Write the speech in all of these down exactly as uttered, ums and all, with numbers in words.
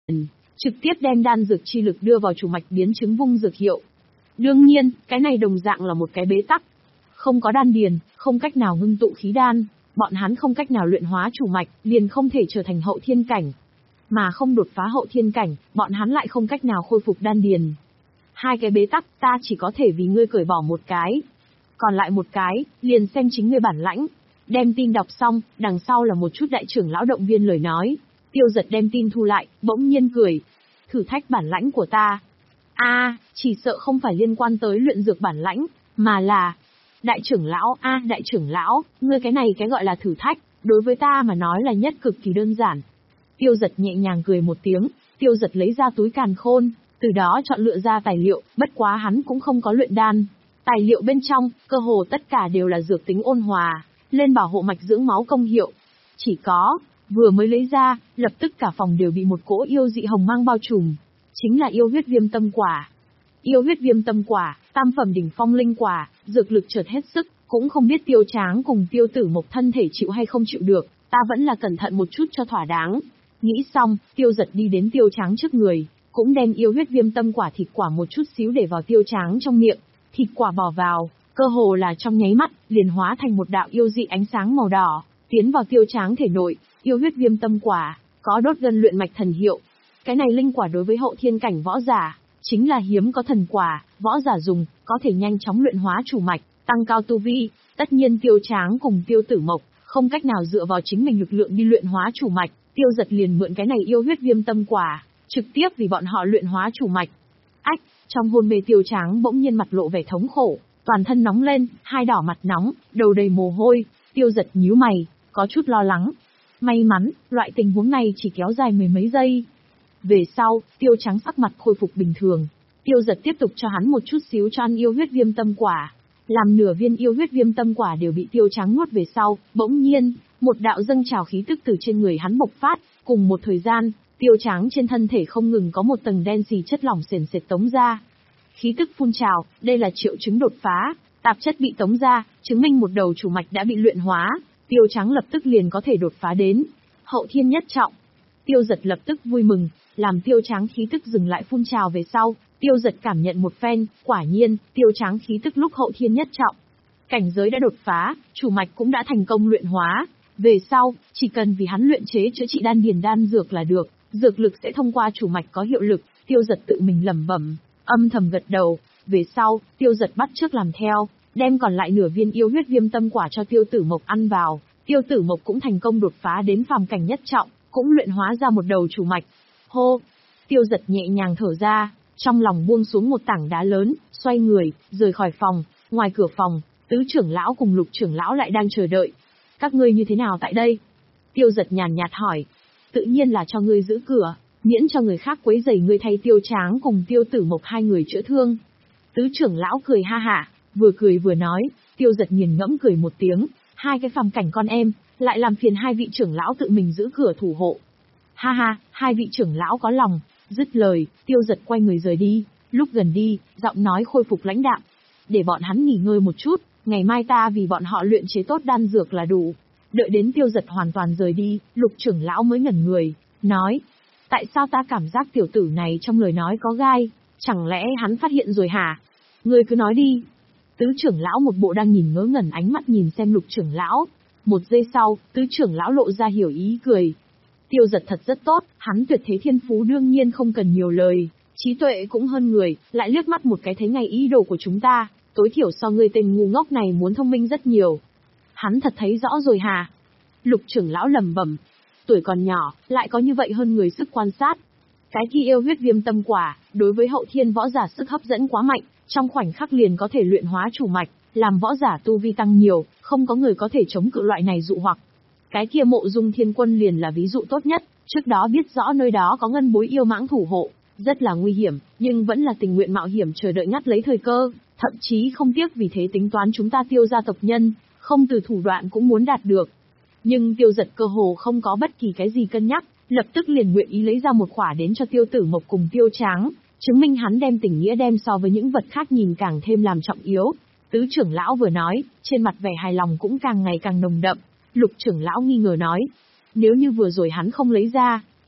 trực tiếp đem đan dược chi lực đưa vào chủ mạch biến chứng vung dược hiệu. Đương nhiên, cái này đồng dạng là một cái bế tắc. Không có đan điền, không cách nào ngưng tụ khí đan, bọn hắn không cách nào luyện hóa chủ mạch, liền không thể trở thành hậu thiên cảnh. Mà không đột phá hậu thiên cảnh, bọn hắn lại không cách nào khôi phục đan điền. Hai cái bế tắc, ta chỉ có thể vì ngươi cởi bỏ một cái. Còn lại một cái, liền xem chính ngươi bản lãnh. Đem tin đọc xong, đằng sau là một chút đại trưởng lão động viên lời nói. Tiêu Giật đem tin thu lại, bỗng nhiên cười. Thử thách bản lãnh của ta. A, à, chỉ sợ không phải liên quan tới luyện dược bản lãnh, mà là... Đại trưởng lão, a à, đại trưởng lão, ngươi cái này cái gọi là thử thách, đối với ta mà nói là nhất cực kỳ đơn giản. Tiêu Giật nhẹ nhàng cười một tiếng, Tiêu Giật lấy ra túi càn khôn, từ đó chọn lựa ra tài liệu, bất quá hắn cũng không có luyện đan. Tài liệu bên trong, cơ hồ tất cả đều là dược tính ôn hòa, lên bảo hộ mạch dưỡng máu công hiệu. Chỉ có, vừa mới lấy ra, lập tức cả phòng đều bị một cỗ yêu dị hồng mang bao trùm. Chính là yêu huyết viêm tâm quả. Yêu huyết viêm tâm quả, tam phẩm đỉnh phong linh quả, dược lực chợt hết sức, cũng không biết Tiêu Tráng cùng Tiêu Tử Mộc thân thể chịu hay không chịu được, ta vẫn là cẩn thận một chút cho thỏa đáng. Nghĩ xong, Tiêu Giật đi đến Tiêu Tráng trước người, cũng đem yêu huyết viêm tâm quả thịt quả một chút xíu để vào Tiêu Tráng trong miệng. Thịt quả bỏ vào, cơ hồ là trong nháy mắt, liền hóa thành một đạo yêu dị ánh sáng màu đỏ, tiến vào Tiêu Tráng thể nội. Yêu huyết viêm tâm quả, có đốt gân luyện mạch thần hiệu. Cái này linh quả đối với hậu thiên cảnh võ giả, chính là hiếm có thần quả, võ giả dùng, có thể nhanh chóng luyện hóa chủ mạch, tăng cao tu vi. Tất nhiên Tiêu Tráng cùng Tiêu Tử Mộc, không cách nào dựa vào chính mình lực lượng đi luyện hóa chủ mạch, Tiêu Giật liền mượn cái này yêu huyết viêm tâm quả, trực tiếp vì bọn họ luyện hóa chủ mạch. Ách, trong hôn mê Tiêu Tráng bỗng nhiên mặt lộ vẻ thống khổ, toàn thân nóng lên, hai đỏ mặt nóng, đầu đầy mồ hôi. Tiêu Giật nhíu mày, có chút lo lắng. May mắn, loại tình huống này chỉ kéo dài mười mấy giây. Về sau, Tiêu Tráng sắc mặt khôi phục bình thường. Tiêu Giật tiếp tục cho hắn một chút xíu cho ăn yêu huyết viêm tâm quả. Làm nửa viên yêu huyết viêm tâm quả đều bị Tiêu Tráng nuốt về sau, bỗng nhiên, một đạo dâng trào khí tức từ trên người hắn bộc phát, cùng một thời gian, Tiêu Tráng trên thân thể không ngừng có một tầng đen xì chất lỏng sền sệt tống ra. Khí tức phun trào, đây là triệu chứng đột phá, tạp chất bị tống ra, chứng minh một đầu chủ mạch đã bị luyện hóa. Tiêu Tráng lập tức liền có thể đột phá đến hậu thiên nhất trọng. Tiêu Giật lập tức vui mừng, làm Tiêu Tráng khí tức dừng lại phun trào về sau, Tiêu Giật cảm nhận một phen, quả nhiên, Tiêu Tráng khí tức lúc hậu thiên nhất trọng. Cảnh giới đã đột phá, chủ mạch cũng đã thành công luyện hóa. Về sau, chỉ cần vì hắn luyện chế chữa trị đan điền đan dược là được, dược lực sẽ thông qua chủ mạch có hiệu lực. Tiêu Giật tự mình lẩm bẩm, âm thầm gật đầu. Về sau, Tiêu Giật bắt chước làm theo, đem còn lại nửa viên yêu huyết viêm tâm quả cho Tiêu Tử Mộc ăn vào. Tiêu Tử Mộc cũng thành công đột phá đến phàm cảnh nhất trọng, cũng luyện hóa ra một đầu chủ mạch. Hô! Tiêu Giật nhẹ nhàng thở ra, trong lòng buông xuống một tảng đá lớn, xoay người, rời khỏi phòng. Ngoài cửa phòng, Tứ trưởng lão cùng Lục trưởng lão lại đang chờ đợi. Các ngươi như thế nào tại đây? Tiêu Giật nhàn nhạt hỏi. Tự nhiên là cho ngươi giữ cửa, miễn cho người khác quấy rầy ngươi thay Tiêu Tráng cùng Tiêu Tử Mộc hai người chữa thương. Tứ trưởng lão cười ha hả, vừa cười vừa nói. Tiêu Giật nghiền ngẫm cười một tiếng. Hai cái phàm cảnh con em, lại làm phiền hai vị trưởng lão tự mình giữ cửa thủ hộ. Ha ha, hai vị trưởng lão có lòng. Dứt lời, Tiêu Giật quay người rời đi. Lúc gần đi, giọng nói khôi phục lãnh đạm. Để bọn hắn nghỉ ngơi một chút, ngày mai ta vì bọn họ luyện chế tốt đan dược là đủ. Đợi đến Tiêu Giật hoàn toàn rời đi, Lục trưởng lão mới ngẩn người, nói. Tại sao ta cảm giác tiểu tử này trong lời nói có gai? Chẳng lẽ hắn phát hiện rồi hả? Ngươi cứ nói đi. Tứ trưởng lão một bộ đang nhìn ngớ ngẩn ánh mắt nhìn xem Lục trưởng lão. Một giây sau, tứ trưởng lão lộ ra hiểu ý cười. Tiêu Giật thật rất tốt, hắn tuyệt thế thiên phú đương nhiên không cần nhiều lời, trí tuệ cũng hơn người, lại liếc mắt một cái thấy ngay ý đồ của chúng ta, tối thiểu so ngươi tên ngu ngốc này muốn thông minh rất nhiều. Hắn thật thấy rõ rồi hả? Lục trưởng lão lẩm bẩm, tuổi còn nhỏ, lại có như vậy hơn người sức quan sát. Cái kia yêu huyết viêm tâm quả, đối với hậu thiên võ giả sức hấp dẫn quá mạnh, trong khoảnh khắc liền có thể luyện hóa chủ mạch, làm võ giả tu vi tăng nhiều, không có người có thể chống cự loại này dụ hoặc. Cái kia Mộ Dung Thiên Quân liền là ví dụ tốt nhất, trước đó biết rõ nơi đó có ngân bối yêu mãng thủ hộ, rất là nguy hiểm, nhưng vẫn là tình nguyện mạo hiểm chờ đợi ngắt lấy thời cơ, thậm chí không tiếc vì thế tính toán chúng ta Tiêu gia tộc nhân, không từ thủ đoạn cũng muốn đạt được. Nhưng Tiêu Giật cơ hồ không có bất kỳ cái gì cân nhắc, lập tức liền nguyện ý lấy ra một khỏa đến cho Tiêu Tử Mộc cùng Tiêu Tráng, chứng minh hắn đem tình nghĩa đem so với những vật khác nhìn càng thêm làm trọng yếu. Tứ trưởng lão vừa nói, trên mặt vẻ hài lòng cũng càng ngày càng nồng đậm. Lục trưởng lão nghi ngờ nói, nếu như vừa rồi hắn không lấy ra,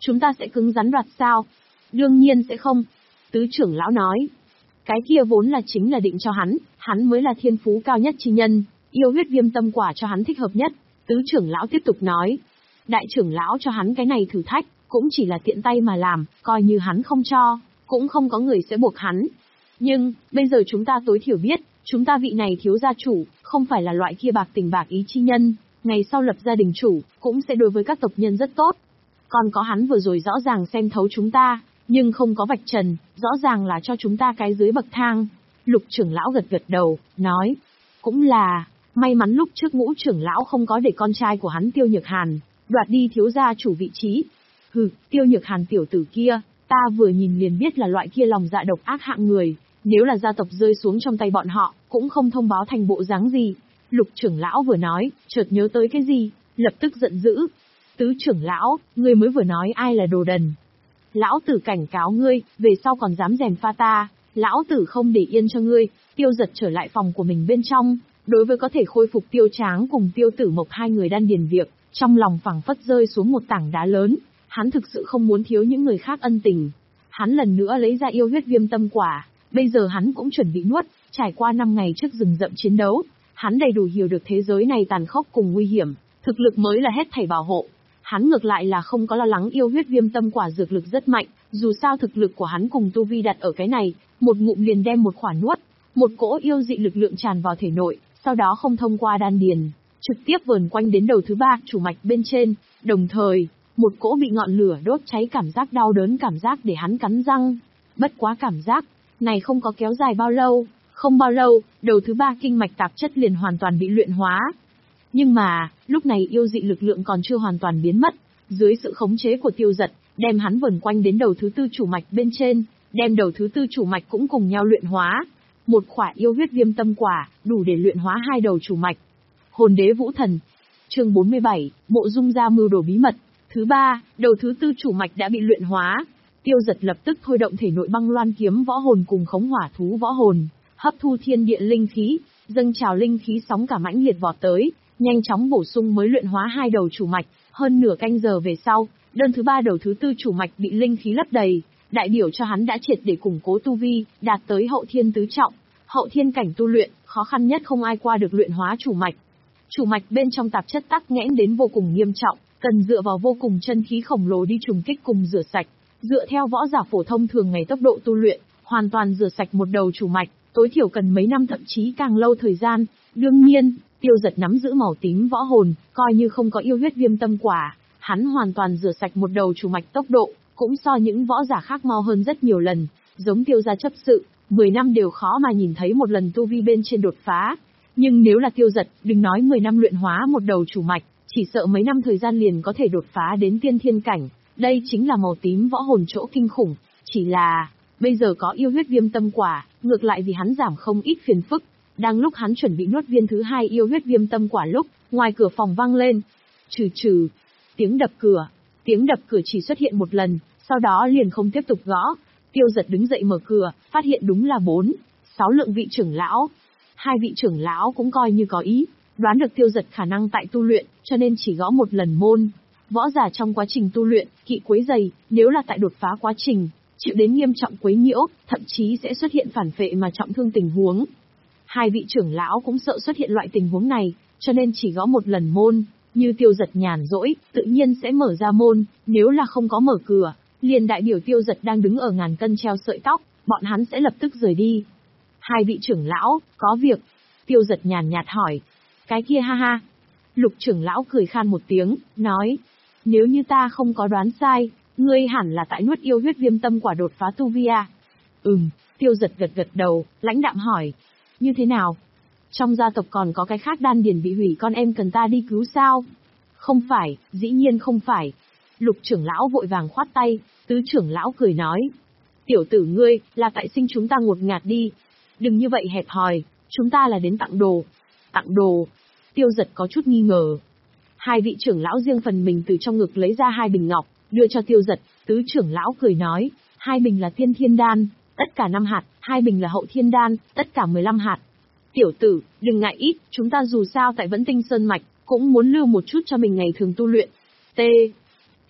chúng ta sẽ cứng rắn đoạt sao? Đương nhiên sẽ không. Tứ trưởng lão nói. Cái kia vốn là chính là định cho hắn, hắn mới là thiên phú cao nhất chi nhân, yêu huyết viêm tâm quả cho hắn thích hợp nhất. Tứ trưởng lão tiếp tục nói. Đại trưởng lão cho hắn cái này thử thách, cũng chỉ là tiện tay mà làm, coi như hắn không cho, cũng không có người sẽ buộc hắn. Nhưng, bây giờ chúng ta tối thiểu biết, chúng ta vị này thiếu gia chủ, không phải là loại kia bạc tình bạc ý chi nhân, ngày sau lập gia đình chủ, cũng sẽ đối với các tộc nhân rất tốt. Còn có hắn vừa rồi rõ ràng xem thấu chúng ta, nhưng không có vạch trần, rõ ràng là cho chúng ta cái dưới bậc thang. Lục trưởng lão gật gật đầu, nói, cũng là, may mắn lúc trước Ngũ trưởng lão không có để con trai của hắn Tiêu Nhược Hàn đoạt đi thiếu gia chủ vị trí. Hừ, Tiêu Nhược Hàn tiểu tử kia, ta vừa nhìn liền biết là loại kia lòng dạ độc ác hạng người, nếu là gia tộc rơi xuống trong tay bọn họ, cũng không thông báo thành bộ dáng gì. Lục trưởng lão vừa nói, chợt nhớ tới cái gì, lập tức giận dữ. Tứ trưởng lão, ngươi mới vừa nói ai là đồ đần. Lão tử cảnh cáo ngươi, về sau còn dám rèm pha ta, lão tử không để yên cho ngươi. Tiêu Giật trở lại phòng của mình bên trong, đối với có thể khôi phục Tiêu Tráng cùng Tiêu Tử Mộc hai người đan điền việc, trong lòng phảng phất rơi xuống một tảng đá lớn, hắn thực sự không muốn thiếu những người khác ân tình. Hắn lần nữa lấy ra yêu huyết viêm tâm quả, bây giờ hắn cũng chuẩn bị nuốt, trải qua năm ngày trước rừng rậm chiến đấu, hắn đầy đủ hiểu được thế giới này tàn khốc cùng nguy hiểm, thực lực mới là hết thảy bảo hộ. Hắn ngược lại là không có lo lắng yêu huyết viêm tâm quả dược lực rất mạnh, dù sao thực lực của hắn cùng tu vi đặt ở cái này, một ngụm liền đem một quả nuốt, một cỗ yêu dị lực lượng tràn vào thể nội, sau đó không thông qua đan điền, trực tiếp vờn quanh đến đầu thứ ba chủ mạch bên trên, đồng thời, một cỗ bị ngọn lửa đốt cháy cảm giác đau đớn cảm giác để hắn cắn răng. Bất quá cảm giác này không có kéo dài bao lâu, không bao lâu, đầu thứ ba kinh mạch tạp chất liền hoàn toàn bị luyện hóa. Nhưng mà, lúc này yêu dị lực lượng còn chưa hoàn toàn biến mất, dưới sự khống chế của Tiêu Giật, đem hắn vần quanh đến đầu thứ tư chủ mạch bên trên, đem đầu thứ tư chủ mạch cũng cùng nhau luyện hóa. Một khỏa yêu huyết viêm tâm quả, đủ để luyện hóa hai đầu chủ mạch. Hồn đế vũ thần. Chương bốn mươi bảy, Mộ Dung gia mưu đồ bí mật. Thứ ba, đầu thứ tư chủ mạch đã bị luyện hóa. Tiêu Giật lập tức thôi động thể nội băng loan kiếm võ hồn cùng khống hỏa thú võ hồn, hấp thu thiên địa linh khí, dâng trào linh khí sóng cả mãnh liệt vọt tới, nhanh chóng bổ sung mới luyện hóa hai đầu chủ mạch. Hơn nửa canh giờ về sau, đơn thứ ba đầu thứ tư chủ mạch bị linh khí lấp đầy, đại biểu cho hắn đã triệt để củng cố tu vi, đạt tới hậu thiên tứ trọng. Hậu thiên cảnh tu luyện, khó khăn nhất không ai qua được luyện hóa chủ mạch. Chủ mạch bên trong tạp chất tắc nghẽn đến vô cùng nghiêm trọng, cần dựa vào vô cùng chân khí khổng lồ đi trùng kích cùng rửa sạch. Dựa theo võ giả phổ thông thường ngày tốc độ tu luyện, hoàn toàn rửa sạch một đầu chủ mạch, tối thiểu cần mấy năm thậm chí càng lâu thời gian. Đương nhiên, Tiêu Giật nắm giữ màu tím võ hồn, coi như không có yêu huyết viêm tâm quả, hắn hoàn toàn rửa sạch một đầu chủ mạch tốc độ, cũng so những võ giả khác mau hơn rất nhiều lần. Giống Tiêu gia chấp sự, mười năm đều khó mà nhìn thấy một lần tu vi bên trên đột phá. Nhưng nếu là Tiêu Giật, đừng nói mười năm luyện hóa một đầu chủ mạch, chỉ sợ mấy năm thời gian liền có thể đột phá đến tiên thiên cảnh. Đây chính là màu tím võ hồn chỗ kinh khủng, chỉ là, bây giờ có yêu huyết viêm tâm quả, ngược lại vì hắn giảm không ít phiền phức. Đang lúc hắn chuẩn bị nuốt viên thứ hai yêu huyết viêm tâm quả lúc, ngoài cửa phòng vang lên. Trừ trừ, tiếng đập cửa. Tiếng đập cửa chỉ xuất hiện một lần, sau đó liền không tiếp tục gõ. Tiêu Giật đứng dậy mở cửa, phát hiện đúng là bốn, sáu lượng vị trưởng lão. Hai vị trưởng lão cũng coi như có ý, đoán được Tiêu Giật khả năng tại tu luyện, cho nên chỉ gõ một lần môn. Võ giả trong quá trình tu luyện, kỵ quấy rầy, nếu là tại đột phá quá trình, chịu đến nghiêm trọng quấy nhiễu, thậm chí sẽ xuất hiện phản phệ mà trọng thương tình huống. Hai vị trưởng lão cũng sợ xuất hiện loại tình huống này, cho nên chỉ gõ một lần môn, như Tiêu Giật nhàn rỗi, tự nhiên sẽ mở ra môn, nếu là không có mở cửa, liền đại biểu Tiêu Giật đang đứng ở ngàn cân treo sợi tóc, bọn hắn sẽ lập tức rời đi. Hai vị trưởng lão, có việc. Tiêu Giật nhàn nhạt hỏi. Cái kia ha ha. Lục trưởng lão cười khan một tiếng, nói. Nếu như ta không có đoán sai, ngươi hẳn là tại nuốt yêu huyết viêm tâm quả đột phá tu vi à? Ừm, Tiêu Giật gật gật đầu, lãnh đạm hỏi. Như thế nào? Trong gia tộc còn có cái khác đan điền bị hủy con em cần ta đi cứu sao? Không phải, dĩ nhiên không phải. Lục trưởng lão vội vàng khoát tay, tứ trưởng lão cười nói. Tiểu tử ngươi, là tại sinh chúng ta ngột ngạt đi. Đừng như vậy hẹp hòi, chúng ta là đến tặng đồ. Tặng đồ. Tiêu Giật có chút nghi ngờ. Hai vị trưởng lão riêng phần mình từ trong ngực lấy ra hai bình ngọc, đưa cho Tiêu Giật, tứ trưởng lão cười nói, hai bình là tiên thiên đan, tất cả năm hạt, hai bình là hậu thiên đan, tất cả mười lăm hạt. Tiểu tử, đừng ngại ít, chúng ta dù sao tại Vẫn Tinh Sơn Mạch, cũng muốn lưu một chút cho mình ngày thường tu luyện. T.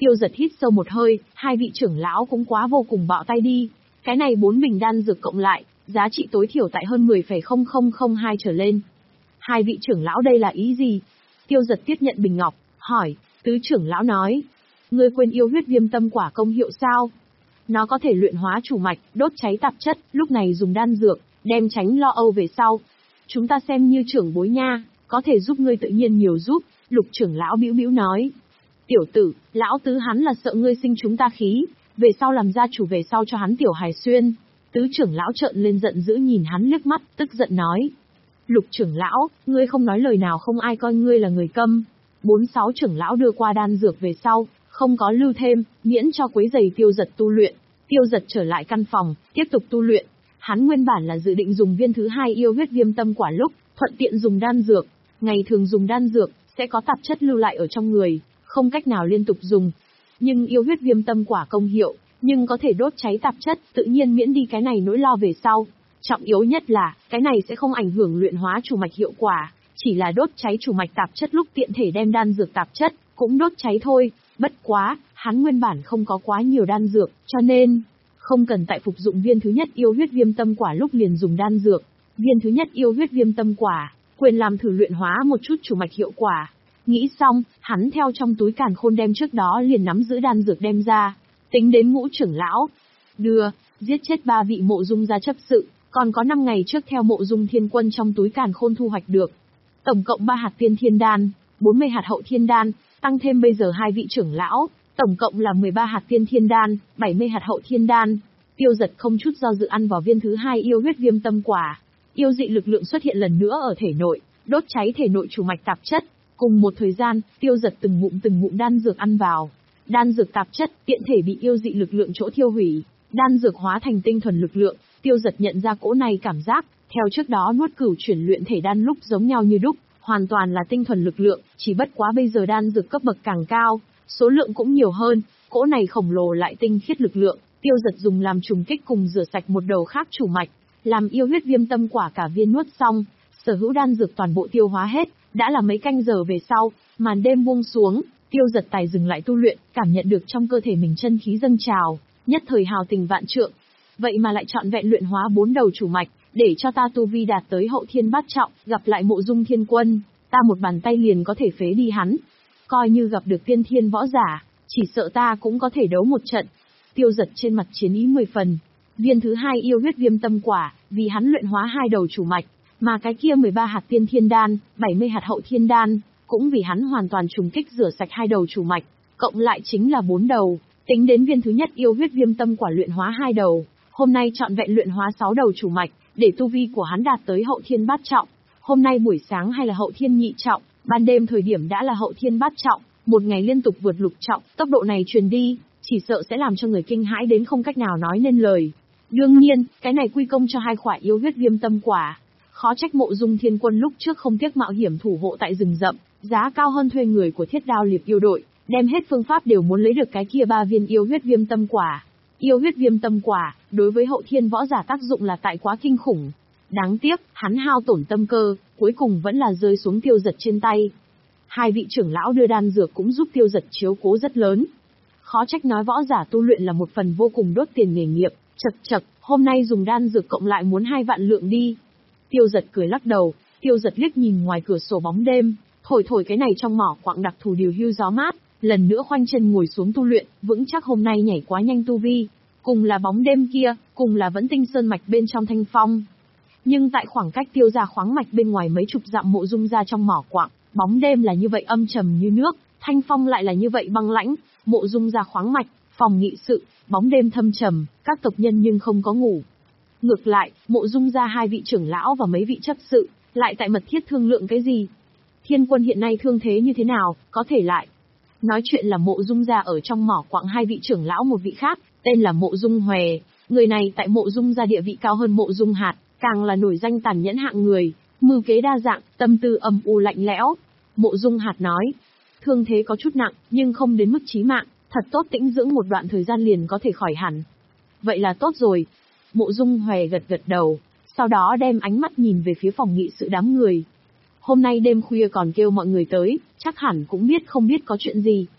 Tiêu Giật hít sâu một hơi, hai vị trưởng lão cũng quá vô cùng bạo tay đi. Cái này bốn bình đan dược cộng lại, giá trị tối thiểu tại hơn mười phẩy không không không hai trở lên. Hai vị trưởng lão đây là ý gì? Tiêu Giật tiếp nhận bình ngọc, hỏi, tứ trưởng lão nói. Ngươi quên yêu huyết viêm tâm quả công hiệu sao? Nó có thể luyện hóa chủ mạch, đốt cháy tạp chất, lúc này dùng đan dược, đem tránh lo âu về sau. Chúng ta xem như trưởng bối nha, có thể giúp ngươi tự nhiên nhiều giúp, Lục trưởng lão bĩu bĩu nói. Tiểu tử, lão tứ hắn là sợ ngươi sinh chúng ta khí, về sau làm gia chủ về sau cho hắn tiểu hài xuyên. Tứ trưởng lão trợn lên giận dữ nhìn hắn liếc mắt, tức giận nói. Lục trưởng lão, ngươi không nói lời nào không ai coi ngươi là người câm. Bốn sáu trưởng lão đưa qua đan dược về sau, không có lưu thêm, miễn cho quấy giày Tiêu Giật tu luyện. Tiêu Giật trở lại căn phòng, tiếp tục tu luyện. Hắn nguyên bản là dự định dùng viên thứ hai yêu huyết viêm tâm quả lúc, thuận tiện dùng đan dược. Ngày thường dùng đan dược, sẽ có tạp chất lưu lại ở trong người, không cách nào liên tục dùng. Nhưng yêu huyết viêm tâm quả công hiệu, nhưng có thể đốt cháy tạp chất, tự nhiên miễn đi cái này nỗi lo về sau. Trọng yếu nhất là, cái này sẽ không ảnh hưởng luyện hóa chủ mạch hiệu quả, chỉ là đốt cháy chủ mạch tạp chất lúc tiện thể đem đan dược tạp chất, cũng đốt cháy thôi. Bất quá, hắn nguyên bản không có quá nhiều đan dược, cho nên, không cần tại phục dụng viên thứ nhất yêu huyết viêm tâm quả lúc liền dùng đan dược. Viên thứ nhất yêu huyết viêm tâm quả, quyền làm thử luyện hóa một chút chủ mạch hiệu quả. Nghĩ xong, hắn theo trong túi càn khôn đem trước đó liền nắm giữ đan dược đem ra, tính đến ngũ trưởng lão. Đưa, giết chết ba vị mộ dung gia chấp sự, còn có năm ngày trước theo mộ dung thiên quân trong túi càn khôn thu hoạch được. Tổng cộng ba hạt tiên thiên đan, bốn mươi hạt hậu thiên đan, tăng thêm bây giờ hai vị trưởng lão, tổng cộng là mười ba hạt tiên thiên đan, bảy mươi hạt hậu thiên đan. Tiêu Giật không chút do dự ăn vào viên thứ hai yêu huyết viêm tâm quả. Yêu dị lực lượng xuất hiện lần nữa ở thể nội, đốt cháy thể nội chủ mạch tạp chất. Cùng một thời gian, Tiêu Giật từng ngụm từng ngụm đan dược ăn vào. Đan dược tạp chất, tiện thể bị yêu dị lực lượng chỗ thiêu hủy. Đan dược hóa thành tinh thuần lực lượng, Tiêu Giật nhận ra cỗ này cảm giác, theo trước đó nuốt cửu chuyển luyện thể đan lúc giống nhau như đúc, hoàn toàn là tinh thuần lực lượng, chỉ bất quá bây giờ đan dược cấp bậc càng cao, số lượng cũng nhiều hơn, cỗ này khổng lồ lại tinh khiết lực lượng, Tiêu Giật dùng làm trùng kích cùng rửa sạch một đầu khác chủ mạch, làm yêu huyết viêm tâm quả cả viên nuốt xong, sở hữu đan dược toàn bộ tiêu hóa hết, đã là mấy canh giờ về sau, màn đêm buông xuống, Tiêu Giật tài dừng lại tu luyện, cảm nhận được trong cơ thể mình chân khí dâng trào, nhất thời hào tình vạn trượng. Vậy mà lại chọn vẹn luyện hóa bốn đầu chủ mạch, để cho ta tu vi đạt tới hậu thiên bát trọng, gặp lại mộ dung thiên quân, ta một bàn tay liền có thể phế đi hắn. Coi như gặp được tiên thiên võ giả, chỉ sợ ta cũng có thể đấu một trận. Tiêu Giật trên mặt chiến ý mười phần. Viên thứ hai yêu huyết viêm tâm quả, vì hắn luyện hóa hai đầu chủ mạch, mà cái kia mười ba hạt tiên thiên đan, bảy mươi hạt hậu thiên đan, cũng vì hắn hoàn toàn trùng kích rửa sạch hai đầu chủ mạch, cộng lại chính là bốn đầu. Tính đến viên thứ nhất yêu huyết viêm tâm quả luyện hóa hai đầu, hôm nay trọn vẹn luyện hóa sáu đầu chủ mạch, để tu vi của hắn đạt tới hậu thiên bát trọng. Hôm nay buổi sáng hay là hậu thiên nhị trọng, ban đêm thời điểm đã là hậu thiên bát trọng, một ngày liên tục vượt lục trọng, tốc độ này truyền đi, chỉ sợ sẽ làm cho người kinh hãi đến không cách nào nói nên lời. Đương nhiên, cái này quy công cho hai quả yêu huyết viêm tâm quả. Khó trách mộ dung thiên quân lúc trước không tiếc mạo hiểm thủ hộ tại rừng rậm, giá cao hơn thuê người của Thiết Đao Liệp yêu đội, đem hết phương pháp đều muốn lấy được cái kia ba viên yêu huyết viêm tâm quả. Yêu huyết viêm tâm quả, đối với hậu thiên võ giả tác dụng là tại quá kinh khủng. Đáng tiếc, hắn hao tổn tâm cơ, cuối cùng vẫn là rơi xuống Tiêu Giật trên tay. Hai vị trưởng lão đưa đan dược cũng giúp Tiêu Giật chiếu cố rất lớn. Khó trách nói võ giả tu luyện là một phần vô cùng đốt tiền nghề nghiệp, chật chật, hôm nay dùng đan dược cộng lại muốn hai vạn lượng đi. Tiêu Giật cười lắc đầu, Tiêu Giật liếc nhìn ngoài cửa sổ bóng đêm, thổi thổi cái này trong mỏ quặng đặc thù điều hưu gió mát, lần nữa khoanh chân ngồi xuống tu luyện, vững chắc hôm nay nhảy quá nhanh tu vi, cùng là bóng đêm kia, cùng là vẫn tinh sơn mạch bên trong thanh phong. Nhưng tại khoảng cách Tiêu gia khoáng mạch bên ngoài mấy chục dặm mộ dung ra trong mỏ quặng, bóng đêm là như vậy âm trầm như nước, thanh phong lại là như vậy băng lãnh, mộ dung ra khoáng mạch, phòng nghị sự, bóng đêm thâm trầm, các tộc nhân nhưng không có ngủ. Ngược lại, mộ dung ra hai vị trưởng lão và mấy vị chấp sự, lại tại mật thiết thương lượng cái gì? Thiên quân hiện nay thương thế như thế nào, có thể lại. Nói chuyện là mộ dung ra ở trong mỏ quặng hai vị trưởng lão một vị khác, tên là mộ dung Hòe, người này tại mộ dung ra địa vị cao hơn mộ dung Hạt, càng là nổi danh tàn nhẫn hạng người, mưu kế đa dạng, tâm tư âm u lạnh lẽo. Mộ dung Hạt nói, thương thế có chút nặng, nhưng không đến mức chí mạng, thật tốt tĩnh dưỡng một đoạn thời gian liền có thể khỏi hẳn. Vậy là tốt rồi. Mộ dung Hòe gật gật đầu, sau đó đem ánh mắt nhìn về phía phòng nghị sự đám người. Hôm nay đêm khuya còn kêu mọi người tới, chắc hẳn cũng biết không biết có chuyện gì.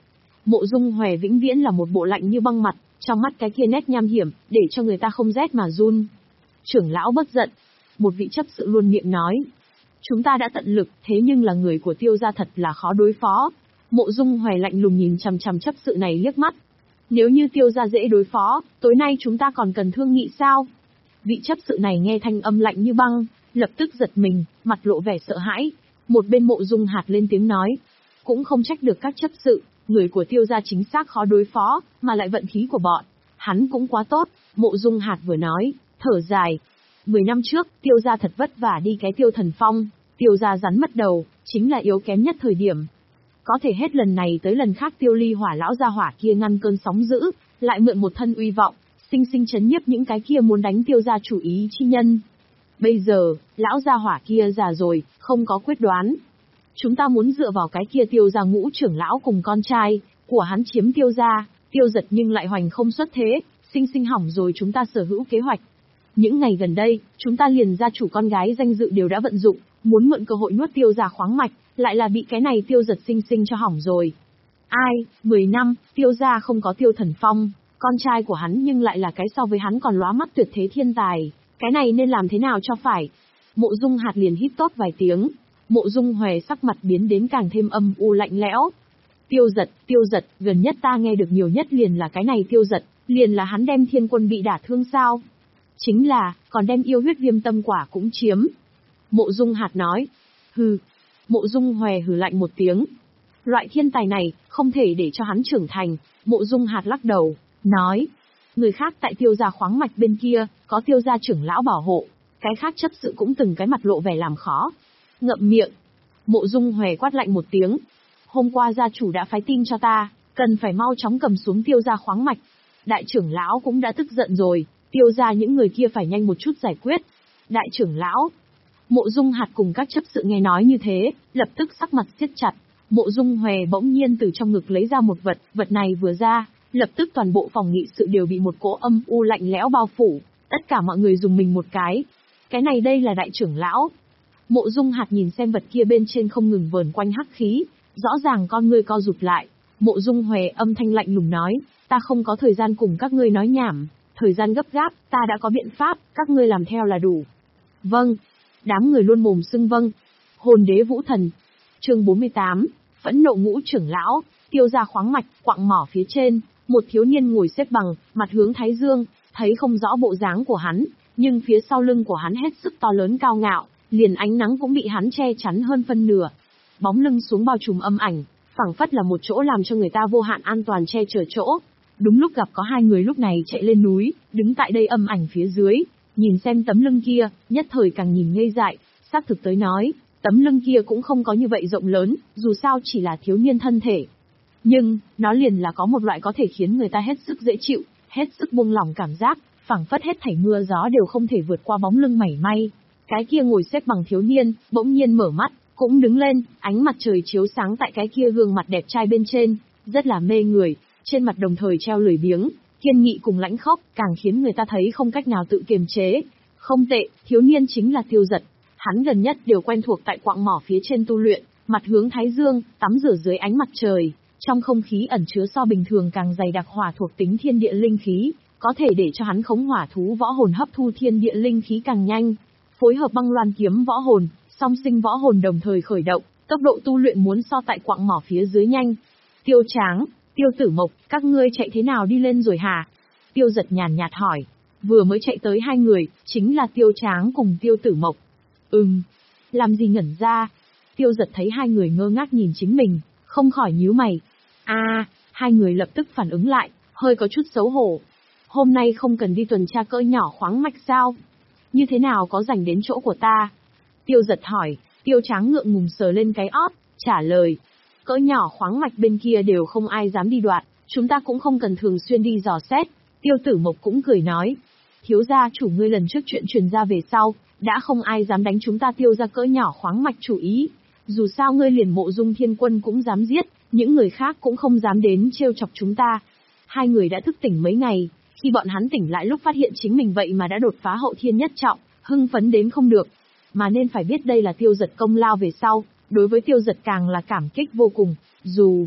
Mộ Dung Hoè vĩnh viễn là một bộ lạnh như băng mặt, trong mắt cái kia nét nham hiểm, để cho người ta không rét mà run. Trưởng lão bất giận. Một vị chấp sự luôn miệng nói. Chúng ta đã tận lực, thế nhưng là người của Tiêu gia thật là khó đối phó. Mộ Dung Hoè lạnh lùng nhìn chằm chằm chấp sự này liếc mắt. Nếu như Tiêu gia dễ đối phó, tối nay chúng ta còn cần thương nghị sao? Vị chấp sự này nghe thanh âm lạnh như băng, lập tức giật mình, mặt lộ vẻ sợ hãi. Một bên Mộ Dung Hạt lên tiếng nói. Cũng không trách được các chấp sự, người của Tiêu gia chính xác khó đối phó, mà lại vận khí của bọn hắn cũng quá tốt. Mộ Dung Hạt vừa nói, thở dài. Mười năm trước, Tiêu gia thật vất vả đi cái Tiêu Thần Phong, Tiêu gia rắn mất đầu, chính là yếu kém nhất thời điểm. Có thể hết lần này tới lần khác Tiêu Ly Hỏa lão gia hỏa kia ngăn cơn sóng dữ, lại mượn một thân uy vọng, sinh sinh chấn nhiếp những cái kia muốn đánh Tiêu gia chủ ý chi nhân. Bây giờ, lão gia hỏa kia già rồi, không có quyết đoán. Chúng ta muốn dựa vào cái kia Tiêu gia ngũ trưởng lão cùng con trai của hắn chiếm Tiêu gia, Tiêu Giật nhưng lại hoành không xuất thế, sinh sinh hỏng rồi chúng ta sở hữu kế hoạch. Những ngày gần đây, chúng ta liền gia chủ con gái danh dự đều đã vận dụng, muốn mượn cơ hội nuốt Tiêu gia khoáng mạch, lại là bị cái này Tiêu Giật sinh sinh cho hỏng rồi. Ai, mười năm, Tiêu gia không có Tiêu Thần Phong, con trai của hắn nhưng lại là cái so với hắn còn lóa mắt tuyệt thế thiên tài, cái này nên làm thế nào cho phải? Mộ Dung Hạt liền hít tốt vài tiếng, Mộ Dung Hoè sắc mặt biến đến càng thêm âm u lạnh lẽo. Tiêu Giật, Tiêu Giật, gần nhất ta nghe được nhiều nhất liền là cái này Tiêu Giật, liền là hắn đem thiên quân bị đả thương sao? Chính là, còn đem yêu huyết viêm tâm quả cũng chiếm. Mộ Dung Hạt nói. Hừ. Mộ Dung Hoè hừ lạnh một tiếng. Loại thiên tài này, không thể để cho hắn trưởng thành. Mộ Dung Hạt lắc đầu, nói. Người khác tại Tiêu gia khoáng mạch bên kia, có Tiêu gia trưởng lão bảo hộ. Cái khác chấp sự cũng từng cái mặt lộ vẻ làm khó. Ngậm miệng. Mộ Dung Hoè quát lạnh một tiếng. Hôm qua gia chủ đã phái tin cho ta, cần phải mau chóng cầm xuống Tiêu gia khoáng mạch. Đại trưởng lão cũng đã tức giận rồi, Tiêu gia những người kia phải nhanh một chút giải quyết. Đại trưởng lão. Mộ Dung Hạt cùng các chấp sự nghe nói như thế, lập tức sắc mặt siết chặt. Mộ Dung Hoè bỗng nhiên từ trong ngực lấy ra một vật, vật này vừa ra, lập tức toàn bộ phòng nghị sự đều bị một cỗ âm u lạnh lẽo bao phủ, tất cả mọi người dùng mình một cái. Cái này đây là đại trưởng lão. Mộ Dung Hạt nhìn xem vật kia bên trên không ngừng vờn quanh hắc khí, rõ ràng con ngươi co rụt lại. Mộ Dung Hoè âm thanh lạnh lùng nói, ta không có thời gian cùng các ngươi nói nhảm, thời gian gấp gáp, ta đã có biện pháp, các ngươi làm theo là đủ. Vâng. Đám người luôn mồm xưng vâng. Hồn đế vũ thần. Chương bốn mươi tám, phẫn nộ ngũ trưởng lão. Tiêu gia khoáng mạch, quặng mỏ phía trên, một thiếu niên ngồi xếp bằng, mặt hướng thái dương, thấy không rõ bộ dáng của hắn, nhưng phía sau lưng của hắn hết sức to lớn cao ngạo, liền ánh nắng cũng bị hắn che chắn hơn phân nửa. Bóng lưng xuống bao trùm âm ảnh, phảng phất là một chỗ làm cho người ta vô hạn an toàn che chở chỗ. Đúng lúc gặp có hai người lúc này chạy lên núi, đứng tại đây âm ảnh phía dưới, nhìn xem tấm lưng kia, nhất thời càng nhìn ngây dại. Xác thực tới nói, tấm lưng kia cũng không có như vậy rộng lớn, dù sao chỉ là thiếu niên thân thể. Nhưng, nó liền là có một loại có thể khiến người ta hết sức dễ chịu, hết sức buông lỏng cảm giác, phảng phất hết thảy mưa gió đều không thể vượt qua bóng lưng mảy may. Cái kia ngồi xếp bằng thiếu niên, bỗng nhiên mở mắt, cũng đứng lên, ánh mặt trời chiếu sáng tại cái kia gương mặt đẹp trai bên trên, rất là mê người, trên mặt đồng thời treo lười biếng, kiên nghị cùng lãnh khốc, càng khiến người ta thấy không cách nào tự kiềm chế. Không tệ, thiếu niên chính là Tiêu Giật. Hắn gần nhất đều quen thuộc tại quặng mỏ phía trên tu luyện, mặt hướng thái dương, tắm rửa dưới ánh mặt trời, trong không khí ẩn chứa so bình thường càng dày đặc hỏa thuộc tính thiên địa linh khí, có thể để cho hắn khống hỏa thú võ hồn hấp thu thiên địa linh khí càng nhanh. Phối hợp băng loan kiếm võ hồn, song sinh võ hồn đồng thời khởi động, tốc độ tu luyện muốn so tại quặng mỏ phía dưới nhanh. Tiêu Tráng, Tiêu Tử Mộc, các ngươi chạy thế nào đi lên rồi hả? Tiêu Giật nhàn nhạt hỏi. Vừa mới chạy tới hai người, chính là Tiêu Tráng cùng Tiêu Tử Mộc. Ừm, làm gì ngẩn ra? Tiêu Giật thấy hai người ngơ ngác nhìn chính mình, không khỏi nhíu mày. À, hai người lập tức phản ứng lại, hơi có chút xấu hổ. Hôm nay không cần đi tuần tra cỡ nhỏ khoáng mạch sao? Như thế nào có rảnh đến chỗ của ta? Tiêu Giật hỏi. Tiêu Tráng ngượng ngùng sờ lên cái ót, trả lời. Cỡ nhỏ khoáng mạch bên kia đều không ai dám đi đoạt, chúng ta cũng không cần thường xuyên đi dò xét. Tiêu Tử Mộc cũng cười nói. Thiếu gia chủ ngươi lần trước chuyện truyền ra về sau, đã không ai dám đánh chúng ta Tiêu gia cỡ nhỏ khoáng mạch chủ ý. Dù sao ngươi liền Mộ Dung Thiên Quân cũng dám giết, những người khác cũng không dám đến trêu chọc chúng ta. Hai người đã thức tỉnh mấy ngày, khi bọn hắn tỉnh lại lúc phát hiện chính mình vậy mà đã đột phá hậu thiên nhất trọng, hưng phấn đến không được. Mà nên phải biết đây là Tiêu Giật công lao về sau, đối với Tiêu Giật càng là cảm kích vô cùng, dù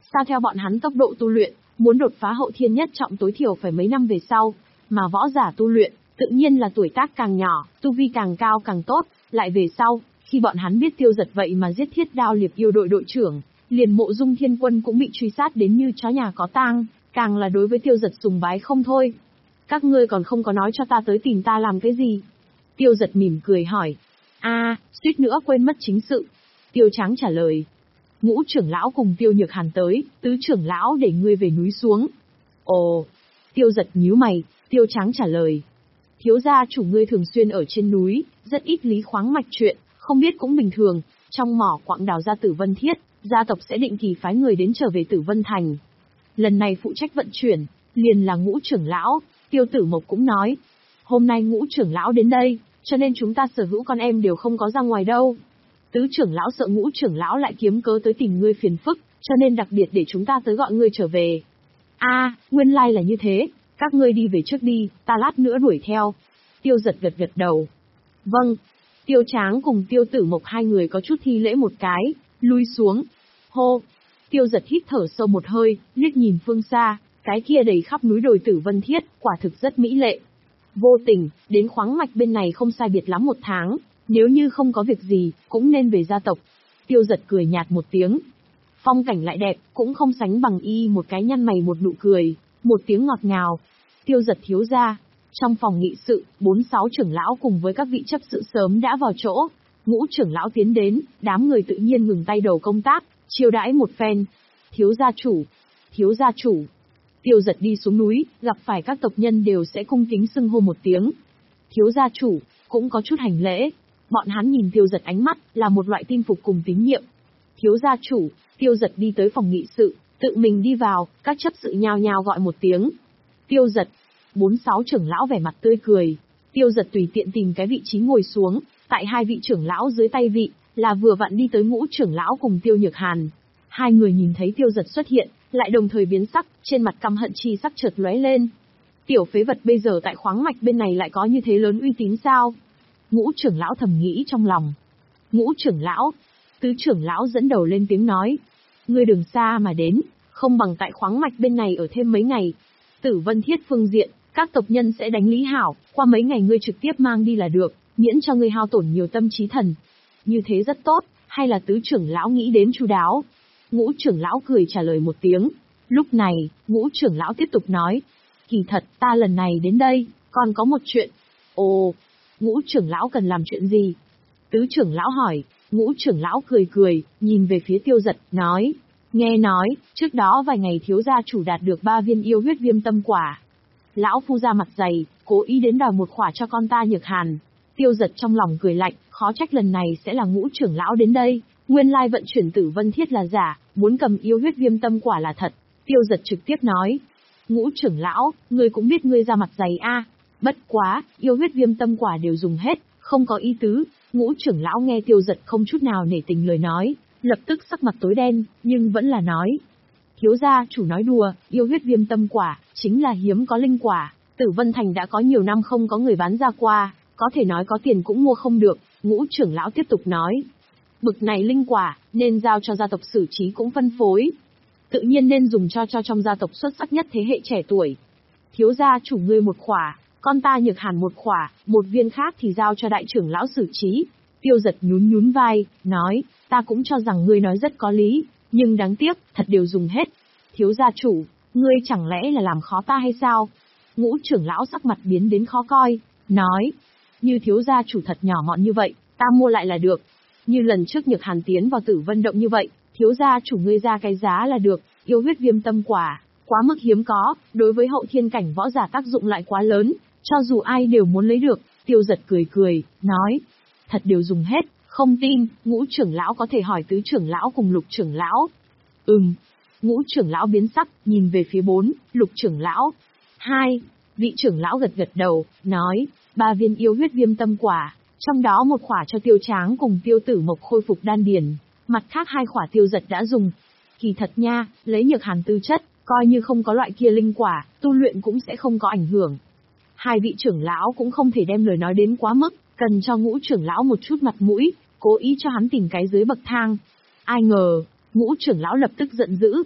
sao theo bọn hắn tốc độ tu luyện, muốn đột phá hậu thiên nhất trọng tối thiểu phải mấy năm về sau, mà võ giả tu luyện, tự nhiên là tuổi tác càng nhỏ, tu vi càng cao càng tốt, lại về sau, khi bọn hắn biết Tiêu Giật vậy mà giết Thiết Đao Liệp yêu đội đội trưởng, liền Mộ Dung Thiên Quân cũng bị truy sát đến như chó nhà có tang, càng là đối với Tiêu Giật sùng bái không thôi. Các ngươi còn không có nói cho ta tới tìm ta làm cái gì? Tiêu Giật mỉm cười hỏi. A, suýt nữa quên mất chính sự. Tiêu Tráng trả lời. Ngũ trưởng lão cùng Tiêu Nhược Hàn tới, tứ trưởng lão để ngươi về núi xuống. Ồ. Tiêu Giật nhíu mày, Tiêu Tráng trả lời. Thiếu gia chủ ngươi thường xuyên ở trên núi, rất ít lý khoáng mạch chuyện, không biết cũng bình thường, trong mỏ quặng đào ra Tử Vân Thiết, gia tộc sẽ định kỳ phái người đến trở về Tử Vân Thành. Lần này phụ trách vận chuyển, liền là Ngũ trưởng lão, Tiêu Tử Mộc cũng nói. Hôm nay Ngũ trưởng lão đến đây, cho nên chúng ta sở hữu con em đều không có ra ngoài đâu. Tứ trưởng lão sợ Ngũ trưởng lão lại kiếm cớ tới tìm ngươi phiền phức, cho nên đặc biệt để chúng ta tới gọi ngươi trở về. A, nguyên lai là như thế, các ngươi đi về trước đi, ta lát nữa đuổi theo. Tiêu Giật gật gật đầu. Vâng. Tiêu Tráng cùng Tiêu Tử Mộc hai người có chút thi lễ một cái, lui xuống. Hô. Tiêu Giật hít thở sâu một hơi, liếc nhìn phương xa, cái kia đầy khắp núi đồi Tử Vân Thiết, quả thực rất mỹ lệ. Vô tình, đến khoáng mạch bên này không sai biệt lắm một tháng, nếu như không có việc gì, cũng nên về gia tộc. Tiêu Giật cười nhạt một tiếng. Phong cảnh lại đẹp, cũng không sánh bằng y một cái nhăn mày một nụ cười, một tiếng ngọt ngào. Tiêu Giật thiếu gia. Trong phòng nghị sự, bốn sáu trưởng lão cùng với các vị chấp sự sớm đã vào chỗ. Ngũ trưởng lão tiến đến, đám người tự nhiên ngừng tay đầu công tác, chiêu đãi một phen. Thiếu gia chủ, thiếu gia chủ. Tiêu Giật đi xuống núi, gặp phải các tộc nhân đều sẽ cung kính xưng hô một tiếng. Thiếu gia chủ, cũng có chút hành lễ. Bọn hắn nhìn Tiêu Giật ánh mắt, là một loại tin phục cùng tín nhiệm. Thiếu gia chủ, Tiêu Giật đi tới phòng nghị sự, tự mình đi vào, các chấp sự nhao nhao gọi một tiếng. Tiêu Giật. Bốn sáu trưởng lão vẻ mặt tươi cười. Tiêu Giật tùy tiện tìm cái vị trí ngồi xuống, tại hai vị trưởng lão dưới tay vị, là vừa vặn đi tới Ngũ trưởng lão cùng Tiêu Nhược Hàn. Hai người nhìn thấy Tiêu Giật xuất hiện, lại đồng thời biến sắc, trên mặt căm hận chi sắc chợt lóe lên. Tiểu phế vật bây giờ tại khoáng mạch bên này lại có như thế lớn uy tín sao? Ngũ trưởng lão thầm nghĩ trong lòng. Ngũ trưởng lão, tứ trưởng lão dẫn đầu lên tiếng nói. Ngươi đường xa mà đến, không bằng tại khoáng mạch bên này ở thêm mấy ngày. Tử Vân Thiết phương diện, các tộc nhân sẽ đánh lý hảo, qua mấy ngày ngươi trực tiếp mang đi là được, miễn cho ngươi hao tổn nhiều tâm trí thần. Như thế rất tốt, hay là tứ trưởng lão nghĩ đến chu đáo? Ngũ trưởng lão cười trả lời một tiếng. Lúc này, ngũ trưởng lão tiếp tục nói. Kỳ thật, ta lần này đến đây, còn có một chuyện. Ồ, ngũ trưởng lão cần làm chuyện gì? Tứ trưởng lão hỏi. Ngũ trưởng lão cười cười, nhìn về phía Tiêu Giật, nói. Nghe nói, trước đó vài ngày thiếu gia chủ đạt được ba viên yêu huyết viêm tâm quả. Lão phu ra mặt dày, cố ý đến đòi một khỏa cho con ta Nhược Hàn. Tiêu Giật trong lòng cười lạnh, khó trách lần này sẽ là ngũ trưởng lão đến đây. Nguyên lai vận chuyển Tử Vân Thiết là giả, muốn cầm yêu huyết viêm tâm quả là thật. Tiêu Giật trực tiếp nói. Ngũ trưởng lão, ngươi cũng biết ngươi ra mặt dày a. Bất quá, yêu huyết viêm tâm quả đều dùng hết, không có ý tứ. Ngũ trưởng lão nghe Tiêu Giật không chút nào nể tình lời nói, lập tức sắc mặt tối đen, nhưng vẫn là nói. Thiếu gia chủ nói đùa, yêu huyết viêm tâm quả, chính là hiếm có linh quả. Tử Vân Thành đã có nhiều năm không có người bán ra qua, có thể nói có tiền cũng mua không được. Ngũ trưởng lão tiếp tục nói. Bực này linh quả, nên giao cho gia tộc xử trí cũng phân phối. Tự nhiên nên dùng cho cho trong gia tộc xuất sắc nhất thế hệ trẻ tuổi. Thiếu gia chủ ngươi một khỏa, con ta Nhược Hàn một khỏa, một viên khác thì giao cho đại trưởng lão xử trí. Tiêu Giật nhún nhún vai, nói, ta cũng cho rằng ngươi nói rất có lý, nhưng đáng tiếc, thật đều dùng hết. Thiếu gia chủ, ngươi chẳng lẽ là làm khó ta hay sao? Ngũ trưởng lão sắc mặt biến đến khó coi, nói, như thiếu gia chủ thật nhỏ mọn như vậy, ta mua lại là được. Như lần trước Nhược Hàn tiến vào Tử Vân Động như vậy, thiếu gia chủ ngươi ra cái giá là được, yêu huyết viêm tâm quả, quá mức hiếm có, đối với hậu thiên cảnh võ giả tác dụng lại quá lớn, cho dù ai đều muốn lấy được. Tiêu Giật cười cười, nói, thật đều dùng hết, không tin, ngũ trưởng lão có thể hỏi tứ trưởng lão cùng lục trưởng lão. Ừm, ngũ trưởng lão biến sắc, nhìn về phía bốn, lục trưởng lão. Hai, vị trưởng lão gật gật đầu, nói, ba viên yêu huyết viêm tâm quả, trong đó một khỏa cho Tiêu Tráng cùng Tiêu Tử Mộc khôi phục đan điền, mặt khác hai khỏa Tiêu Giật đã dùng. Kỳ thật nha, lấy Nhược Hàn tư chất, coi như không có loại kia linh quả, tu luyện cũng sẽ không có ảnh hưởng. Hai vị trưởng lão cũng không thể đem lời nói đến quá mức, cần cho ngũ trưởng lão một chút mặt mũi, cố ý cho hắn tìm cái dưới bậc thang. Ai ngờ, ngũ trưởng lão lập tức giận dữ.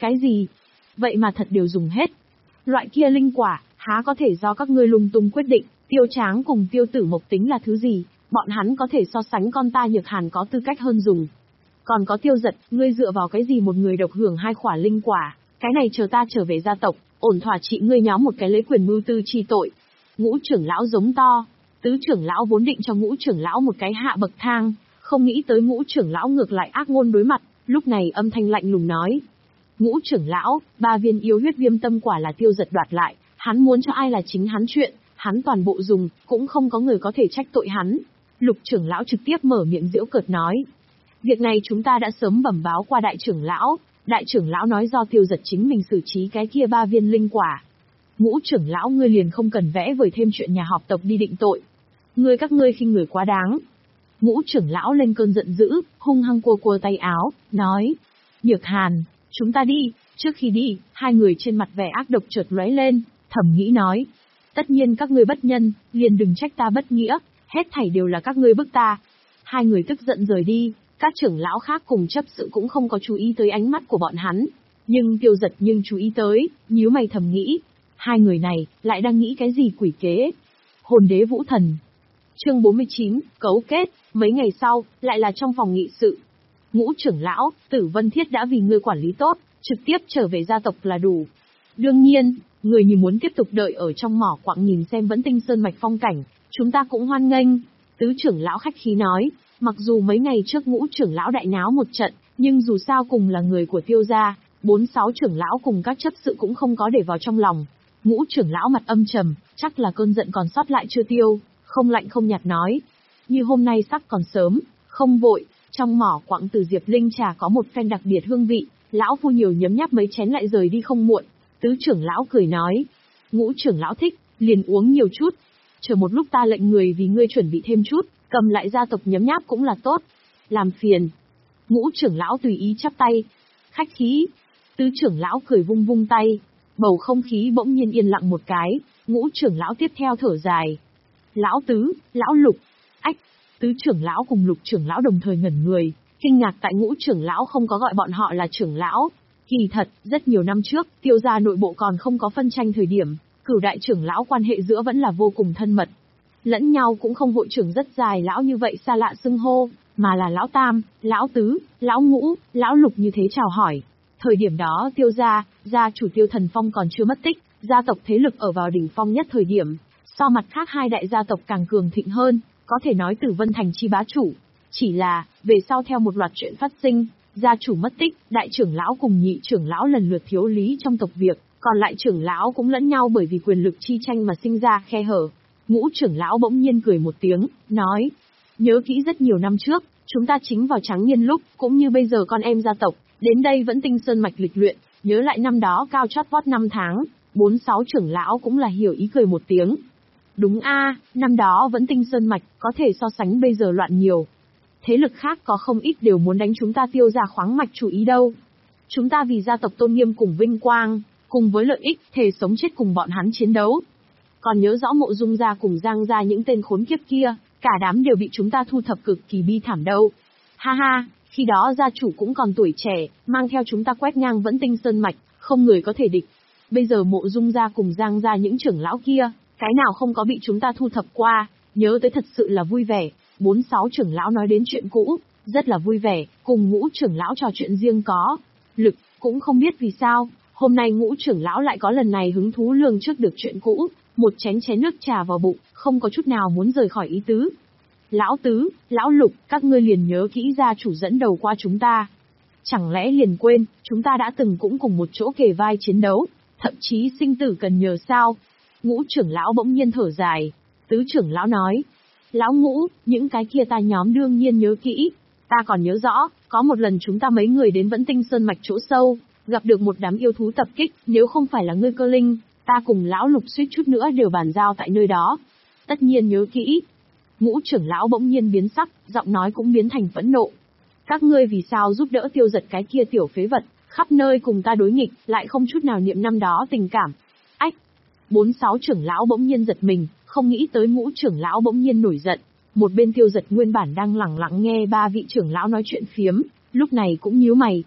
Cái gì? Vậy mà thật đều dùng hết. Loại kia linh quả, há có thể do các ngươi lung tung quyết định, Tiêu Tráng cùng Tiêu Tử Mộc tính là thứ gì, bọn hắn có thể so sánh con ta Nhược Hàn có tư cách hơn dùng. Còn có Tiêu Giật, ngươi dựa vào cái gì một người độc hưởng hai khỏa linh quả, cái này chờ ta trở về gia tộc, ổn thỏa trị ngươi nhóm một cái lấy quyền mưu tư chi tội. Ngũ trưởng lão giống to, tứ trưởng lão vốn định cho ngũ trưởng lão một cái hạ bậc thang, không nghĩ tới ngũ trưởng lão ngược lại ác ngôn đối mặt, lúc này âm thanh lạnh lùng nói. Ngũ trưởng lão, ba viên yêu huyết viêm tâm quả là Tiêu Giật đoạt lại, hắn muốn cho ai là chính hắn chuyện, hắn toàn bộ dùng, cũng không có người có thể trách tội hắn. Lục trưởng lão trực tiếp mở miệng giễu cợt nói. Việc này chúng ta đã sớm bẩm báo qua đại trưởng lão, đại trưởng lão nói do Tiêu Giật chính mình xử trí cái kia ba viên linh quả. Ngũ trưởng lão ngươi liền không cần vẽ vời thêm chuyện nhà họp tộc đi định tội. Ngươi các ngươi khinh người quá đáng. Ngũ trưởng lão lên cơn giận dữ, hung hăng cua cua tay áo, nói. Nhược Hàn, chúng ta đi. Trước khi đi, hai người trên mặt vẻ ác độc chợt lóe lên, thầm nghĩ nói. Tất nhiên các ngươi bất nhân, liền đừng trách ta bất nghĩa, hết thảy đều là các ngươi bức ta. Hai người tức giận rời đi, các trưởng lão khác cùng chấp sự cũng không có chú ý tới ánh mắt của bọn hắn. Nhưng Tiêu Giật nhưng chú ý tới, nhíu mày thầm nghĩ. Hai người này, lại đang nghĩ cái gì quỷ kế? Hồn đế vũ thần. Chương bốn mươi chín, cấu kết, mấy ngày sau, lại là trong phòng nghị sự. Ngũ trưởng lão, Tử Vân Thiết đã vì ngươi quản lý tốt, trực tiếp trở về gia tộc là đủ. Đương nhiên, người như muốn tiếp tục đợi ở trong mỏ quặng nhìn xem Vẫn Tinh Sơn mạch phong cảnh, chúng ta cũng hoan nghênh. Tứ trưởng lão khách khí nói, mặc dù mấy ngày trước ngũ trưởng lão đại náo một trận, nhưng dù sao cùng là người của Tiêu gia, bốn sáu trưởng lão cùng các chấp sự cũng không có để vào trong lòng. Ngũ trưởng lão mặt âm trầm, chắc là cơn giận còn sót lại chưa tiêu, không lạnh không nhạt nói. Như hôm nay sắc còn sớm, không vội, trong mỏ quặng từ Diệp Linh trà có một phen đặc biệt hương vị, lão phu nhiều nhấm nháp mấy chén lại rời đi không muộn. Tứ trưởng lão cười nói, ngũ trưởng lão thích, liền uống nhiều chút. Chờ một lúc ta lệnh người vì ngươi chuẩn bị thêm chút, cầm lại gia tộc nhấm nháp cũng là tốt. Làm phiền. Ngũ trưởng lão tùy ý chắp tay. Khách khí. Tứ trưởng lão cười vung vung tay. Bầu không khí bỗng nhiên yên lặng một cái, ngũ trưởng lão tiếp theo thở dài. Lão tứ, lão lục. Ách. Tứ trưởng lão cùng lục trưởng lão đồng thời ngẩn người, kinh ngạc tại ngũ trưởng lão không có gọi bọn họ là trưởng lão. Kỳ thật, rất nhiều năm trước, Tiêu gia nội bộ còn không có phân tranh thời điểm, cửu đại trưởng lão quan hệ giữa vẫn là vô cùng thân mật. Lẫn nhau cũng không hội trưởng rất dài lão như vậy xa lạ xưng hô, mà là lão tam, lão tứ, lão ngũ, lão lục như thế chào hỏi. Thời điểm đó Tiêu gia, gia chủ Tiêu Thần Phong còn chưa mất tích, gia tộc thế lực ở vào đỉnh phong nhất thời điểm, so mặt khác hai đại gia tộc càng cường thịnh hơn, có thể nói Tử Vân Thành chi bá chủ. Chỉ là, về sau theo một loạt chuyện phát sinh, gia chủ mất tích, đại trưởng lão cùng nhị trưởng lão lần lượt thiếu lý trong tộc việc, còn lại trưởng lão cũng lẫn nhau bởi vì quyền lực chi tranh mà sinh ra khe hở. Ngũ trưởng lão bỗng nhiên cười một tiếng, nói, nhớ kỹ rất nhiều năm trước, chúng ta chính vào trắng niên lúc, cũng như bây giờ con em gia tộc, đến đây vẫn Tinh Sơn mạch lịch luyện, nhớ lại năm đó cao chót vót năm tháng, bốn sáu trưởng lão cũng là hiểu ý cười một tiếng. Đúng a, năm đó vẫn Tinh Sơn mạch, có thể so sánh bây giờ loạn nhiều. Thế lực khác có không ít đều muốn đánh chúng ta Tiêu gia khoáng mạch chủ ý đâu. Chúng ta vì gia tộc tôn nghiêm cùng vinh quang, cùng với lợi ích, thề sống chết cùng bọn hắn chiến đấu. Còn nhớ rõ Mộ Dung gia cùng Giang gia những tên khốn kiếp kia, cả đám đều bị chúng ta thu thập cực kỳ bi thảm đâu. Ha ha, khi đó gia chủ cũng còn tuổi trẻ, mang theo chúng ta quét ngang vẫn Tinh Sơn mạch, không người có thể địch. Bây giờ Mộ Dung gia cùng Giang gia những trưởng lão kia, cái nào không có bị chúng ta thu thập qua, nhớ tới thật sự là vui vẻ. Bốn sáu trưởng lão nói đến chuyện cũ, rất là vui vẻ, cùng ngũ trưởng lão trò chuyện riêng có. Lực, cũng không biết vì sao, hôm nay ngũ trưởng lão lại có lần này hứng thú lường trước được chuyện cũ, một chén chén nước trà vào bụng, không có chút nào muốn rời khỏi ý tứ. Lão tứ, lão lục, các ngươi liền nhớ kỹ gia chủ dẫn đầu qua chúng ta. Chẳng lẽ liền quên, chúng ta đã từng cũng cùng một chỗ kề vai chiến đấu, thậm chí sinh tử cần nhờ sao? Ngũ trưởng lão bỗng nhiên thở dài. Tứ trưởng lão nói, lão ngũ, những cái kia ta nhóm đương nhiên nhớ kỹ. Ta còn nhớ rõ, có một lần chúng ta mấy người đến Vẫn Tinh Sơn mạch chỗ sâu, gặp được một đám yêu thú tập kích, nếu không phải là ngươi Cơ Linh, ta cùng lão lục suýt chút nữa đều bàn giao tại nơi đó. Tất nhiên nhớ kỹ. Ngũ trưởng lão bỗng nhiên biến sắc, giọng nói cũng biến thành phẫn nộ. Các ngươi vì sao giúp đỡ Tiêu Giật cái kia tiểu phế vật, khắp nơi cùng ta đối nghịch, lại không chút nào niệm năm đó tình cảm. Ách! Bốn sáu trưởng lão bỗng nhiên giật mình, không nghĩ tới ngũ trưởng lão bỗng nhiên nổi giận. Một bên Tiêu Giật nguyên bản đang lẳng lặng nghe ba vị trưởng lão nói chuyện phiếm, lúc này cũng nhíu mày.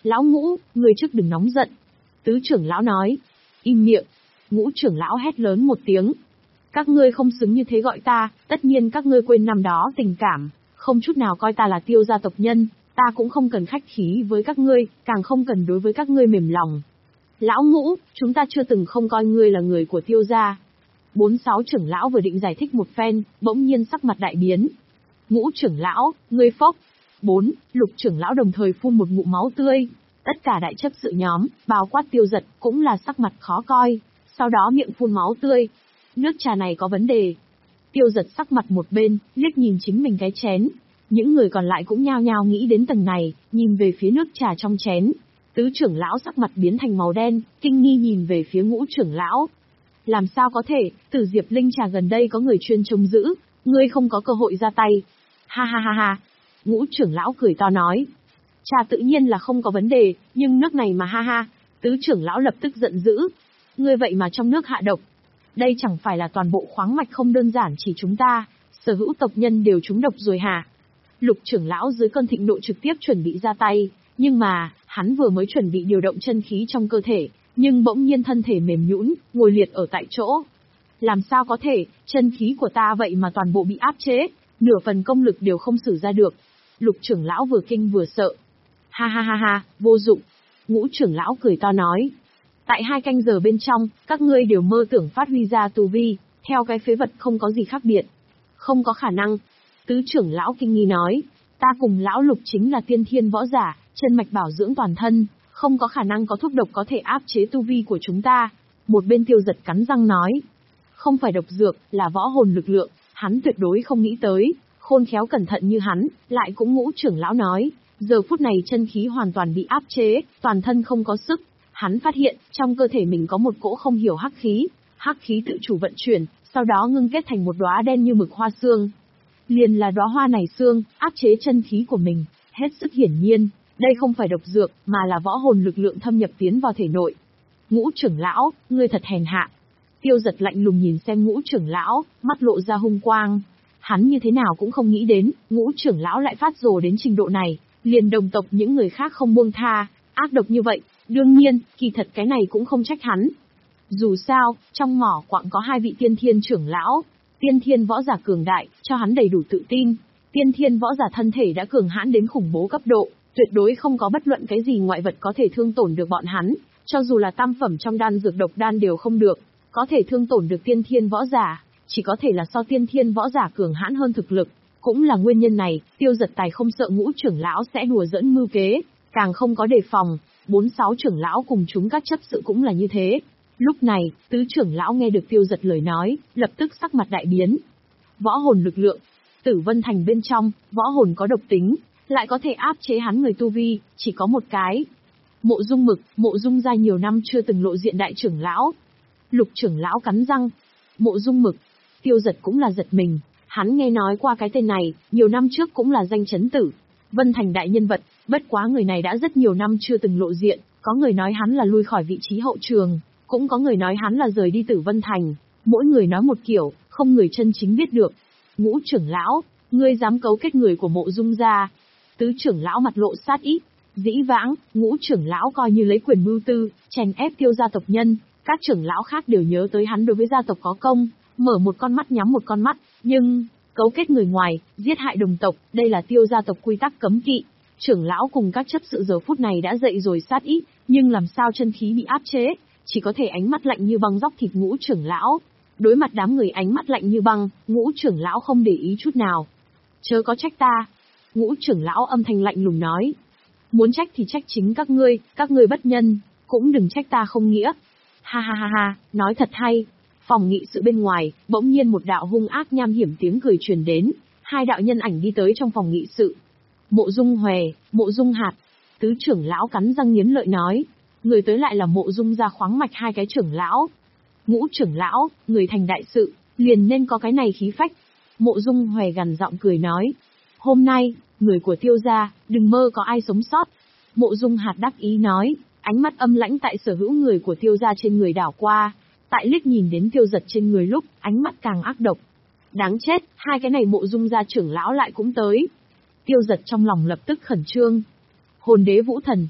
Lão Ngũ, người trước đừng nóng giận. Tứ trưởng lão nói. Im miệng. Ngũ trưởng lão hét lớn một tiếng. Các ngươi không xứng như thế gọi ta, tất nhiên các ngươi quên năm đó tình cảm, không chút nào coi ta là Tiêu gia tộc nhân, ta cũng không cần khách khí với các ngươi, càng không cần đối với các ngươi mềm lòng. Lão Ngũ, chúng ta chưa từng không coi ngươi là người của Tiêu gia. Bốn sáu trưởng lão vừa định giải thích một phen, bỗng nhiên sắc mặt đại biến. Ngũ trưởng lão, ngươi phốc. Bốn, lục trưởng lão đồng thời phun một ngụm máu tươi. Tất cả đại chấp sự nhóm, bao quát Tiêu Giật, cũng là sắc mặt khó coi, sau đó miệng phun máu tươi. Nước trà này có vấn đề. Tiêu Giật sắc mặt một bên, liếc nhìn chính mình cái chén. Những người còn lại cũng nhao nhao nghĩ đến tầng này, nhìn về phía nước trà trong chén. Tứ trưởng lão sắc mặt biến thành màu đen, kinh nghi nhìn về phía ngũ trưởng lão. Làm sao có thể, Tử Diệp Linh trà gần đây có người chuyên trông giữ, ngươi không có cơ hội ra tay. Ha ha ha ha. Ngũ trưởng lão cười to nói. Trà tự nhiên là không có vấn đề, nhưng nước này mà ha ha. Tứ trưởng lão lập tức giận dữ. Ngươi vậy mà trong nước hạ độc. Đây chẳng phải là toàn bộ khoáng mạch không đơn giản chỉ chúng ta, sở hữu tộc nhân đều trúng độc rồi hả? Lục trưởng lão dưới cơn thịnh nộ trực tiếp chuẩn bị ra tay, nhưng mà, hắn vừa mới chuẩn bị điều động chân khí trong cơ thể, nhưng bỗng nhiên thân thể mềm nhũn, ngồi liệt ở tại chỗ. Làm sao có thể, chân khí của ta vậy mà toàn bộ bị áp chế, nửa phần công lực đều không sử ra được. Lục trưởng lão vừa kinh vừa sợ. Ha ha ha ha, vô dụng. Ngũ trưởng lão cười to nói. Tại hai canh giờ bên trong, các ngươi đều mơ tưởng phát huy ra tu vi, theo cái phế vật không có gì khác biệt. Không có khả năng. Tứ trưởng lão kinh nghi nói. Ta cùng lão Lục chính là tiên thiên võ giả, chân mạch bảo dưỡng toàn thân, không có khả năng có thuốc độc có thể áp chế tu vi của chúng ta. Một bên Tiêu Giật cắn răng nói. Không phải độc dược, là võ hồn lực lượng, hắn tuyệt đối không nghĩ tới, khôn khéo cẩn thận như hắn, lại cũng ngũ trưởng lão nói. Giờ phút này chân khí hoàn toàn bị áp chế, toàn thân không có sức. Hắn phát hiện, trong cơ thể mình có một cỗ không hiểu hắc khí, hắc khí tự chủ vận chuyển, sau đó ngưng kết thành một đóa đen như mực hoa xương. Liền là đóa hoa này xương, áp chế chân khí của mình, hết sức hiển nhiên, đây không phải độc dược, mà là võ hồn lực lượng thâm nhập tiến vào thể nội. Ngũ trưởng lão, ngươi thật hèn hạ. Tiêu Giật lạnh lùng nhìn xem ngũ trưởng lão, mắt lộ ra hung quang. Hắn như thế nào cũng không nghĩ đến, ngũ trưởng lão lại phát rồ đến trình độ này, liền đồng tộc những người khác không buông tha, ác độc như vậy. Đương nhiên, kỳ thật cái này cũng không trách hắn. Dù sao, trong mỏ quặng có hai vị tiên thiên trưởng lão, tiên thiên võ giả cường đại, cho hắn đầy đủ tự tin. Tiên thiên võ giả thân thể đã cường hãn đến khủng bố cấp độ, tuyệt đối không có bất luận cái gì ngoại vật có thể thương tổn được bọn hắn, cho dù là tam phẩm trong đan dược độc đan đều không được, có thể thương tổn được tiên thiên võ giả, chỉ có thể là so tiên thiên võ giả cường hãn hơn thực lực. Cũng là nguyên nhân này, Tiêu Giật Tài không sợ ngũ trưởng lão sẽ đùa giỡn mưu kế, càng không có đề phòng. Bốn sáu trưởng lão cùng chúng các chấp sự cũng là như thế. Lúc này, tứ trưởng lão nghe được Tiêu Giật lời nói, lập tức sắc mặt đại biến. Võ hồn lực lượng, Tử Vân Thành bên trong, võ hồn có độc tính, lại có thể áp chế hắn người tu vi, chỉ có một cái. Mộ Dung Mực, Mộ Dung gia nhiều năm chưa từng lộ diện đại trưởng lão. Lục trưởng lão cắn răng. Mộ Dung Mực, Tiêu Giật cũng là giật mình, hắn nghe nói qua cái tên này, nhiều năm trước cũng là danh chấn Tử Vân Thành đại nhân vật, bất quá người này đã rất nhiều năm chưa từng lộ diện, có người nói hắn là lui khỏi vị trí hậu trường, cũng có người nói hắn là rời đi Tử Vân Thành, mỗi người nói một kiểu, không người chân chính biết được. Ngũ trưởng lão, ngươi dám cấu kết người của Mộ Dung gia? Tứ trưởng lão mặt lộ sát ý. Dĩ vãng, ngũ trưởng lão coi như lấy quyền mưu tư, chèn ép Tiêu gia tộc nhân, các trưởng lão khác đều nhớ tới hắn đối với gia tộc có công, mở một con mắt nhắm một con mắt, nhưng cấu kết người ngoài, giết hại đồng tộc, đây là Tiêu gia tộc quy tắc cấm kỵ. Trưởng lão cùng các chấp sự giờ phút này đã dậy rồi sát ý, nhưng làm sao chân khí bị áp chế, chỉ có thể ánh mắt lạnh như băng dóc thịt ngũ trưởng lão. Đối mặt đám người ánh mắt lạnh như băng, ngũ trưởng lão không để ý chút nào. Chớ có trách ta. Ngũ trưởng lão âm thanh lạnh lùng nói. Muốn trách thì trách chính các ngươi, các ngươi bất nhân, cũng đừng trách ta không nghĩa. Ha ha ha ha, nói thật hay. Phòng nghị sự bên ngoài, bỗng nhiên một đạo hung ác nham hiểm tiếng cười truyền đến, hai đạo nhân ảnh đi tới trong phòng nghị sự. Mộ Dung Hòe, Mộ Dung Hạt. Tứ trưởng lão cắn răng nghiến lợi nói, người tới lại là Mộ Dung gia khoáng mạch hai cái trưởng lão. Ngũ trưởng lão, người thành đại sự, liền nên có cái này khí phách. Mộ Dung Hòe gằn giọng cười nói, hôm nay, người của Tiêu gia, đừng mơ có ai sống sót. Mộ Dung Hạt đắc ý nói, ánh mắt âm lãnh tại sở hữu người của Tiêu gia trên người đảo qua, tại liếc nhìn đến Tiêu Giật trên người lúc, ánh mắt càng ác độc. Đáng chết, hai cái này Mộ Dung gia trưởng lão lại cũng tới. Tiêu Giật trong lòng lập tức khẩn trương. Hồn đế vũ thần.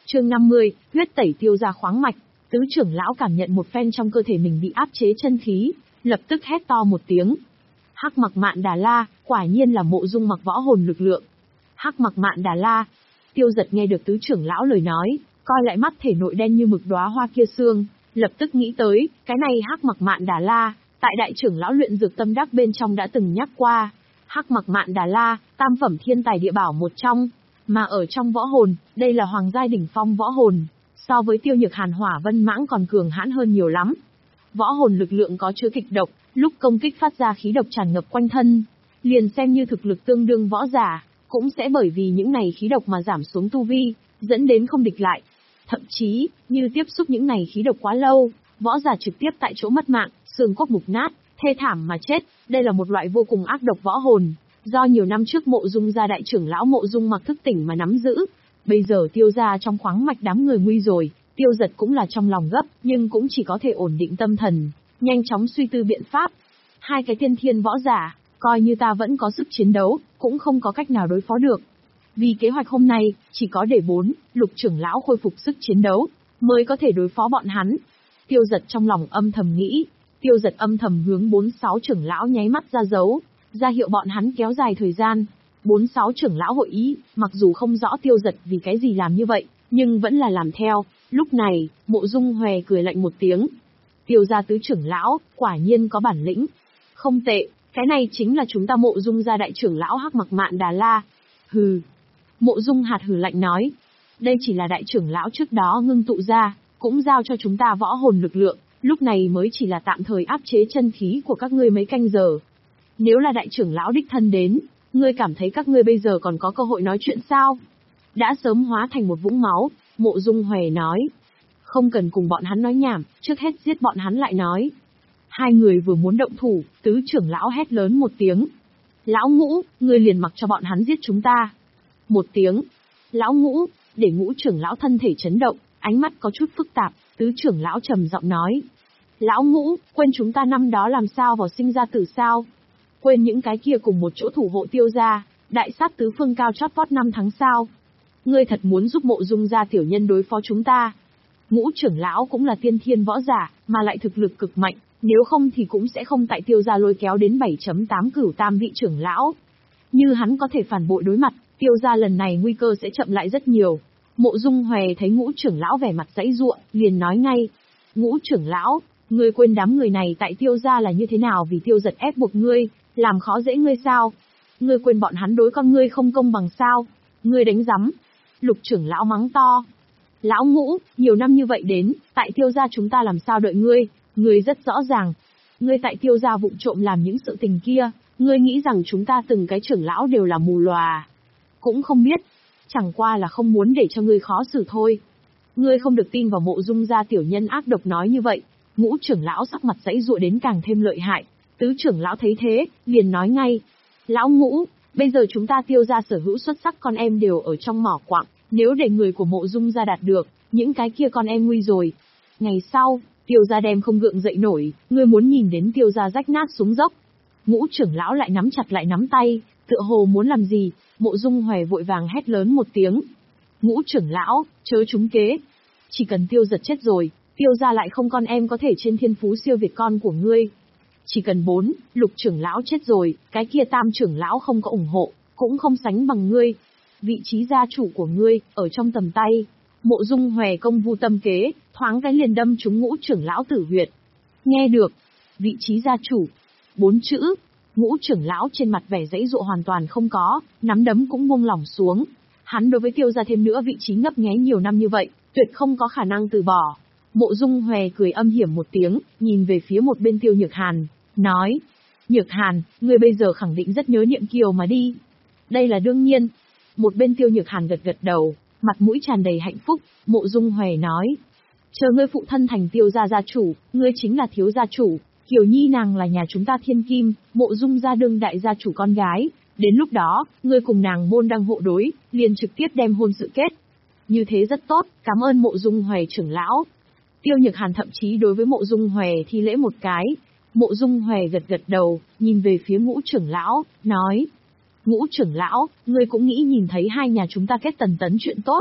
Chương năm mươi, huyết tẩy tiêu gia khoáng mạch. Tứ trưởng lão cảm nhận một phen trong cơ thể mình bị áp chế chân khí, lập tức hét to một tiếng. Hắc Mặc Mạn Đà La, quả nhiên là Mộ Dung Mặc võ hồn lực lượng. Hắc Mặc Mạn Đà La. Tiêu Giật nghe được tứ trưởng lão lời nói, coi lại mắt thể nội đen như mực đóa hoa kia xương, lập tức nghĩ tới, cái này Hắc Mặc Mạn Đà La, tại đại trưởng lão luyện dược tâm đắc bên trong đã từng nhắc qua. Hắc Mặc Mạn Đà La, tam phẩm thiên tài địa bảo một trong, mà ở trong võ hồn, đây là hoàng giai đỉnh phong võ hồn, so với Tiêu Nhược Hàn Hỏa Vân Mãng còn cường hãn hơn nhiều lắm. Võ hồn lực lượng có chứa kịch độc, lúc công kích phát ra khí độc tràn ngập quanh thân, liền xem như thực lực tương đương võ giả, cũng sẽ bởi vì những này khí độc mà giảm xuống tu vi, dẫn đến không địch lại. Thậm chí, như tiếp xúc những này khí độc quá lâu, võ giả trực tiếp tại chỗ mất mạng, xương cốt mục nát, thê thảm mà chết. Đây là một loại vô cùng ác độc võ hồn, do nhiều năm trước Mộ Dung gia đại trưởng lão Mộ Dung Mặc thức tỉnh mà nắm giữ. Bây giờ Tiêu gia trong khoáng mạch đám người nguy rồi, Tiêu Giật cũng là trong lòng gấp, nhưng cũng chỉ có thể ổn định tâm thần, nhanh chóng suy tư biện pháp. Hai cái tiên thiên võ giả, coi như ta vẫn có sức chiến đấu, cũng không có cách nào đối phó được. Vì kế hoạch hôm nay, chỉ có để bốn, Lục trưởng lão khôi phục sức chiến đấu, mới có thể đối phó bọn hắn. Tiêu Giật trong lòng âm thầm nghĩ, Tiêu Giật âm thầm hướng bốn sáu trưởng lão nháy mắt ra dấu, ra hiệu bọn hắn kéo dài thời gian. Bốn sáu trưởng lão hội ý, mặc dù không rõ Tiêu Giật vì cái gì làm như vậy, nhưng vẫn là làm theo. Lúc này, Mộ Dung Hòe cười lạnh một tiếng. Tiêu gia tứ trưởng lão, quả nhiên có bản lĩnh. Không tệ, cái này chính là chúng ta Mộ Dung gia đại trưởng lão Hắc Mặc Mạn Đà La. Hừ. Mộ Dung Hạt hừ lạnh nói. Đây chỉ là đại trưởng lão trước đó ngưng tụ ra, cũng giao cho chúng ta võ hồn lực lượng, lúc này mới chỉ là tạm thời áp chế chân khí của các ngươi mấy canh giờ. Nếu là đại trưởng lão đích thân đến, ngươi cảm thấy các ngươi bây giờ còn có cơ hội nói chuyện sao? Đã sớm hóa thành một vũng máu, Mộ Dung Hòe nói. Không cần cùng bọn hắn nói nhảm, trước hết giết bọn hắn lại nói. Hai người vừa muốn động thủ, tứ trưởng lão hét lớn một tiếng. Lão Ngũ, ngươi liền mặc cho bọn hắn giết chúng ta. Một tiếng. Lão Ngũ, để Ngũ trưởng lão thân thể chấn động, ánh mắt có chút phức tạp, tứ trưởng lão trầm giọng nói. Lão Ngũ, quên chúng ta năm đó làm sao vào sinh ra tử sao? Quên những cái kia cùng một chỗ thủ hộ Tiêu gia, đại sát tứ phương cao chót vót năm tháng sao? Ngươi thật muốn giúp Mộ Dung gia tiểu nhân đối phó chúng ta? Ngũ trưởng lão cũng là tiên thiên võ giả, mà lại thực lực cực mạnh, nếu không thì cũng sẽ không tại Tiêu gia lôi kéo đến bảy chấm tám cửu tam vị trưởng lão. Như hắn có thể phản bội đối mặt, Tiêu gia lần này nguy cơ sẽ chậm lại rất nhiều. Mộ Dung Hòe thấy Ngũ trưởng lão vẻ mặt giãy giụa, liền nói ngay. Ngũ trưởng lão, ngươi quên đám người này tại Tiêu gia là như thế nào vì Tiêu Giật ép buộc ngươi, làm khó dễ ngươi sao? Ngươi quên bọn hắn đối con ngươi không công bằng sao? Ngươi đánh rắm. Lục trưởng lão mắng to. Lão Ngũ, nhiều năm như vậy đến, tại Tiêu gia chúng ta làm sao đợi ngươi, ngươi rất rõ ràng. Ngươi tại Tiêu gia vụng trộm làm những sự tình kia, ngươi nghĩ rằng chúng ta từng cái trưởng lão đều là mù lòa. Cũng không biết, chẳng qua là không muốn để cho ngươi khó xử thôi. Ngươi không được tin vào Mộ Dung gia tiểu nhân ác độc nói như vậy. Ngũ trưởng lão sắc mặt giãy giụa đến càng thêm lợi hại. Tứ trưởng lão thấy thế, liền nói ngay. Lão Ngũ, bây giờ chúng ta Tiêu gia sở hữu xuất sắc con em đều ở trong mỏ quặng, nếu để người của Mộ Dung gia đạt được, những cái kia con em nguy rồi. Ngày sau, Tiêu gia đem không gượng dậy nổi, ngươi muốn nhìn đến Tiêu gia rách nát xuống dốc. Ngũ trưởng lão lại nắm chặt lại nắm tay, tựa hồ muốn làm gì. Mộ Dung Hòe vội vàng hét lớn một tiếng. Ngũ trưởng lão, chớ trúng kế. Chỉ cần Tiêu Giật chết rồi, Tiêu gia lại không con em có thể trên thiên phú siêu việt con của ngươi. Chỉ cần bốn, Lục trưởng lão chết rồi, cái kia tam trưởng lão không có ủng hộ, cũng không sánh bằng ngươi. Vị trí gia chủ của ngươi, ở trong tầm tay. Mộ Dung Hòe công vu tâm kế, thoáng cái liền đâm trúng Ngũ trưởng lão tử huyệt. Nghe được, vị trí gia chủ, bốn chữ, Ngũ trưởng lão trên mặt vẻ giãy dụa hoàn toàn không có, nắm đấm cũng buông lỏng xuống. Hắn đối với Tiêu gia thêm nữa vị trí ngấp nghé nhiều năm như vậy, tuyệt không có khả năng từ bỏ. Mộ Dung Hòe cười âm hiểm một tiếng, nhìn về phía một bên Tiêu Nhược Hàn, nói. Nhược Hàn, ngươi bây giờ khẳng định rất nhớ Niệm Kiều mà đi. Đây là đương nhiên. Một bên Tiêu Nhược Hàn gật gật đầu, mặt mũi tràn đầy hạnh phúc. Mộ Dung Hòe nói. Chờ ngươi phụ thân thành Tiêu gia gia chủ, ngươi chính là thiếu gia chủ. Kiều Nhi nàng là nhà chúng ta thiên kim, Mộ Dung gia đương đại gia chủ con gái. Đến lúc đó, ngươi cùng nàng môn đăng hộ đối, liền trực tiếp đem hôn sự kết. Như thế rất tốt, cảm ơn Mộ Dung Hòe trưởng lão. Tiêu Nhược Hàn thậm chí đối với Mộ Dung Hòe thi lễ một cái. Mộ Dung Hòe gật gật đầu, nhìn về phía Ngũ trưởng lão, nói. Ngũ trưởng lão, ngươi cũng nghĩ nhìn thấy hai nhà chúng ta kết tần tấn chuyện tốt,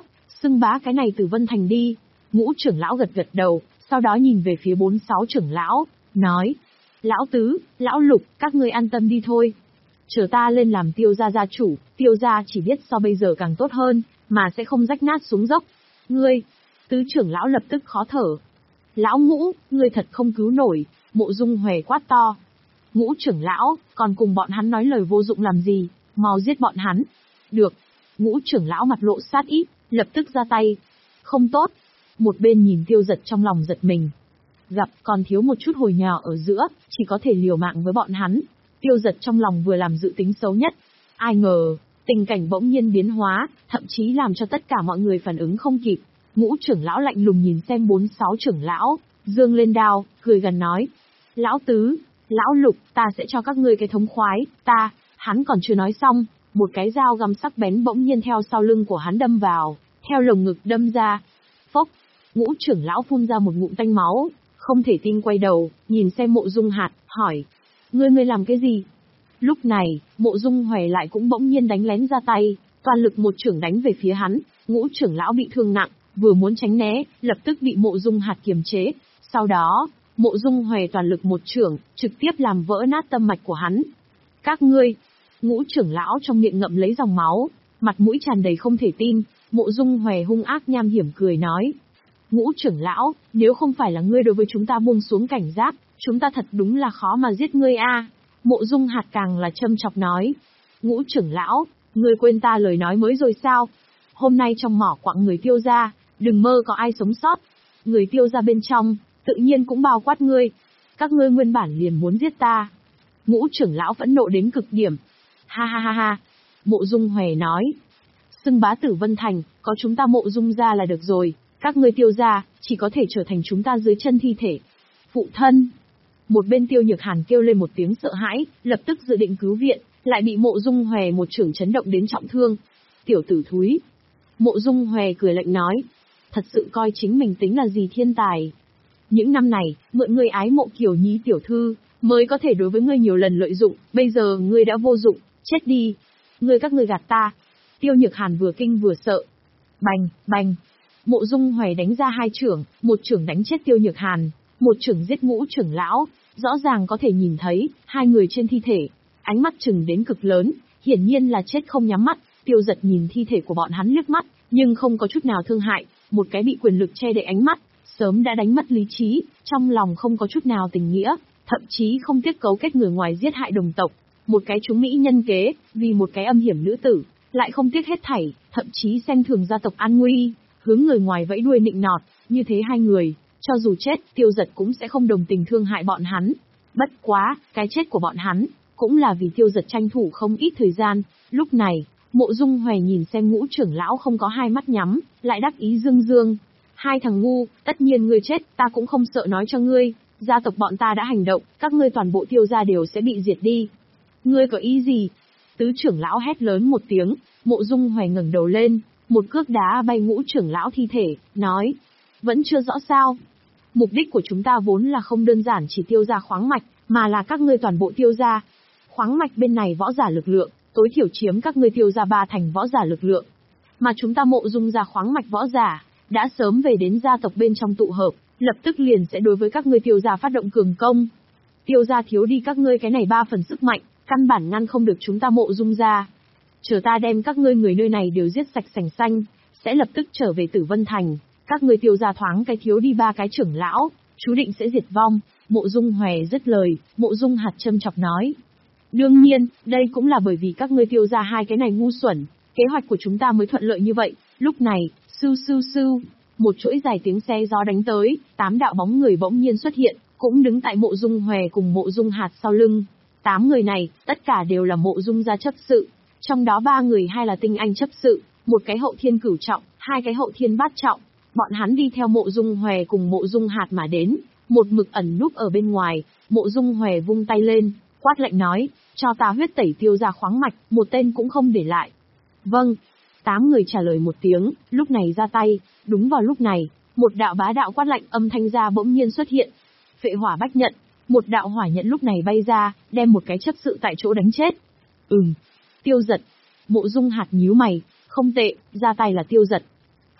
Xưng bá cái này Tử Vân Thành đi. Ngũ trưởng lão gật gật đầu, sau đó nhìn về phía bốn sáu trưởng lão, nói. Lão tứ, lão lục, các ngươi an tâm đi thôi. Chờ ta lên làm Tiêu gia gia chủ, Tiêu gia chỉ biết so bây giờ càng tốt hơn, mà sẽ không rách nát xuống dốc. Ngươi, tứ trưởng lão lập tức khó thở. Lão Ngũ, ngươi thật không cứu nổi, Mộ Dung Hòe quát to. Ngũ trưởng lão, còn cùng bọn hắn nói lời vô dụng làm gì, mau giết bọn hắn. Được. Ngũ trưởng lão mặt lộ sát ý, lập tức ra tay. Không tốt. Một bên nhìn Tiêu Giật trong lòng giật mình. Gặp còn thiếu một chút hồi nhỏ ở giữa, chỉ có thể liều mạng với bọn hắn. Tiêu Giật trong lòng vừa làm dự tính xấu nhất. Ai ngờ, tình cảnh bỗng nhiên biến hóa, thậm chí làm cho tất cả mọi người phản ứng không kịp. Ngũ trưởng lão lạnh lùng nhìn xem bốn sáu trưởng lão, dương lên đao, cười gần nói. Lão tứ, lão lục, ta sẽ cho các ngươi cái thống khoái, ta, hắn còn chưa nói xong, một cái dao găm sắc bén bỗng nhiên theo sau lưng của hắn đâm vào, theo lồng ngực đâm ra. Phốc, ngũ trưởng lão phun ra một ngụm tanh máu, không thể tin quay đầu, nhìn xem Mộ Dung Hạt, hỏi. Ngươi ngươi làm cái gì? Lúc này, Mộ Dung Hòe lại cũng bỗng nhiên đánh lén ra tay, toàn lực một trưởng đánh về phía hắn, ngũ trưởng lão bị thương nặng, vừa muốn tránh né, lập tức bị Mộ Dung Hạt kiềm chế. Sau đó, Mộ Dung Hòe toàn lực một trưởng, trực tiếp làm vỡ nát tâm mạch của hắn. Các ngươi, ngũ trưởng lão trong miệng ngậm lấy dòng máu, mặt mũi tràn đầy không thể tin, Mộ Dung Hòe hung ác nham hiểm cười nói. Ngũ trưởng lão, nếu không phải là ngươi đối với chúng ta buông xuống cảnh giác, chúng ta thật đúng là khó mà giết ngươi a. Mộ Dung Hạt càng là châm chọc nói. Ngũ trưởng lão, ngươi quên ta lời nói mới rồi sao? Hôm nay trong mỏ quặng người Tiêu gia, đừng mơ có ai sống sót. Người Tiêu gia bên trong, tự nhiên cũng bao quát ngươi. Các ngươi nguyên bản liền muốn giết ta. Ngũ trưởng lão phẫn nộ đến cực điểm. Ha ha ha ha. Mộ Dung Hòe nói. Xưng bá Tử Vân Thành, có chúng ta Mộ Dung gia là được rồi. Các ngươi Tiêu gia, chỉ có thể trở thành chúng ta dưới chân thi thể. Phụ thân. Một bên Tiêu Nhược Hàn kêu lên một tiếng sợ hãi, lập tức dự định cứu viện, lại bị Mộ Dung Hòe một chưởng chấn động đến trọng thương. Tiểu tử thúi. Mộ Dung Hòe cười lạnh nói. Thật sự coi chính mình tính là gì thiên tài. Những năm này, mượn ngươi ái mộ Kiều Nhi tiểu thư, mới có thể đối với ngươi nhiều lần lợi dụng, bây giờ ngươi đã vô dụng, chết đi. Ngươi các ngươi gạt ta. Tiêu Nhược Hàn vừa kinh vừa sợ. Bành, bành. Mộ Dung Hòe đánh ra hai chưởng, một chưởng đánh chết Tiêu Nhược Hàn, một chưởng giết ngũ trưởng lão, rõ ràng có thể nhìn thấy, hai người trên thi thể, ánh mắt chừng đến cực lớn, hiển nhiên là chết không nhắm mắt. Tiêu Giật nhìn thi thể của bọn hắn liếc mắt, nhưng không có chút nào thương hại, một cái bị quyền lực che đậy ánh mắt, sớm đã đánh mất lý trí, trong lòng không có chút nào tình nghĩa, thậm chí không tiếc cấu kết người ngoài giết hại đồng tộc, một cái chúng mỹ nhân kế, vì một cái âm hiểm nữ tử, lại không tiếc hết thảy, thậm chí xem thường gia tộc an nguy, hướng người ngoài vẫy đuôi nịnh nọt, như thế hai người, cho dù chết, Tiêu Giật cũng sẽ không đồng tình thương hại bọn hắn. Bất quá, cái chết của bọn hắn, cũng là vì Tiêu Giật tranh thủ không ít thời gian. Lúc này, Mộ Dung Hòe nhìn xem ngũ trưởng lão không có hai mắt nhắm, lại đắc ý dương dương. Hai thằng ngu, tất nhiên ngươi chết, ta cũng không sợ nói cho ngươi, gia tộc bọn ta đã hành động, các ngươi toàn bộ Tiêu gia đều sẽ bị diệt đi. Ngươi có ý gì? Tứ trưởng lão hét lớn một tiếng, Mộ Dung Hòe ngẩng đầu lên, một cước đá bay ngũ trưởng lão thi thể, nói. Vẫn chưa rõ sao? Mục đích của chúng ta vốn là không đơn giản chỉ Tiêu gia khoáng mạch, mà là các ngươi toàn bộ Tiêu gia. Khoáng mạch bên này võ giả lực lượng, tối thiểu chiếm các ngươi Tiêu gia ba thành võ giả lực lượng. Mà chúng ta Mộ Dung gia khoáng mạch võ giả, đã sớm về đến gia tộc bên trong tụ hợp, lập tức liền sẽ đối với các ngươi Tiêu gia phát động cường công. Tiêu gia thiếu đi các ngươi cái này ba phần sức mạnh, căn bản ngăn không được chúng ta Mộ Dung gia. Chờ ta đem các ngươi người nơi này đều giết sạch sành xanh, sẽ lập tức trở về Tử Vân Thành, các ngươi Tiêu gia thoáng cái thiếu đi ba cái trưởng lão, chú định sẽ diệt vong. Mộ Dung Hòe dứt lời, Mộ Dung Hạt châm chọc nói. Đương nhiên, đây cũng là bởi vì các ngươi Tiêu gia hai cái này ngu xuẩn, kế hoạch của chúng ta mới thuận lợi như vậy. Lúc này, sưu sưu sưu, một chuỗi dài tiếng xe gió đánh tới, tám đạo bóng người bỗng nhiên xuất hiện, cũng đứng tại Mộ Dung Hòe cùng Mộ Dung Hạt sau lưng. Tám người này, tất cả đều là Mộ Dung gia chấp sự, trong đó ba người hai là tinh anh chấp sự, một cái hậu thiên cửu trọng, hai cái hậu thiên bát trọng. Bọn hắn đi theo Mộ Dung Hòe cùng Mộ Dung Hạt mà đến, một mực ẩn núp ở bên ngoài. Mộ Dung Hòe vung tay lên, quát lạnh nói, cho ta huyết tẩy Tiêu gia khoáng mạch, một tên cũng không để lại. Vâng. Tám người trả lời một tiếng, lúc này ra tay. Đúng vào lúc này, một đạo bá đạo quát lạnh âm thanh ra bỗng nhiên xuất hiện. Phệ hỏa bách nhận, một đạo hỏa nhận lúc này bay ra, đem một cái chấp sự tại chỗ đánh chết. Ừm. Tiêu Giật. Mộ Dung Hạt nhíu mày, không tệ, ra tay là Tiêu Giật.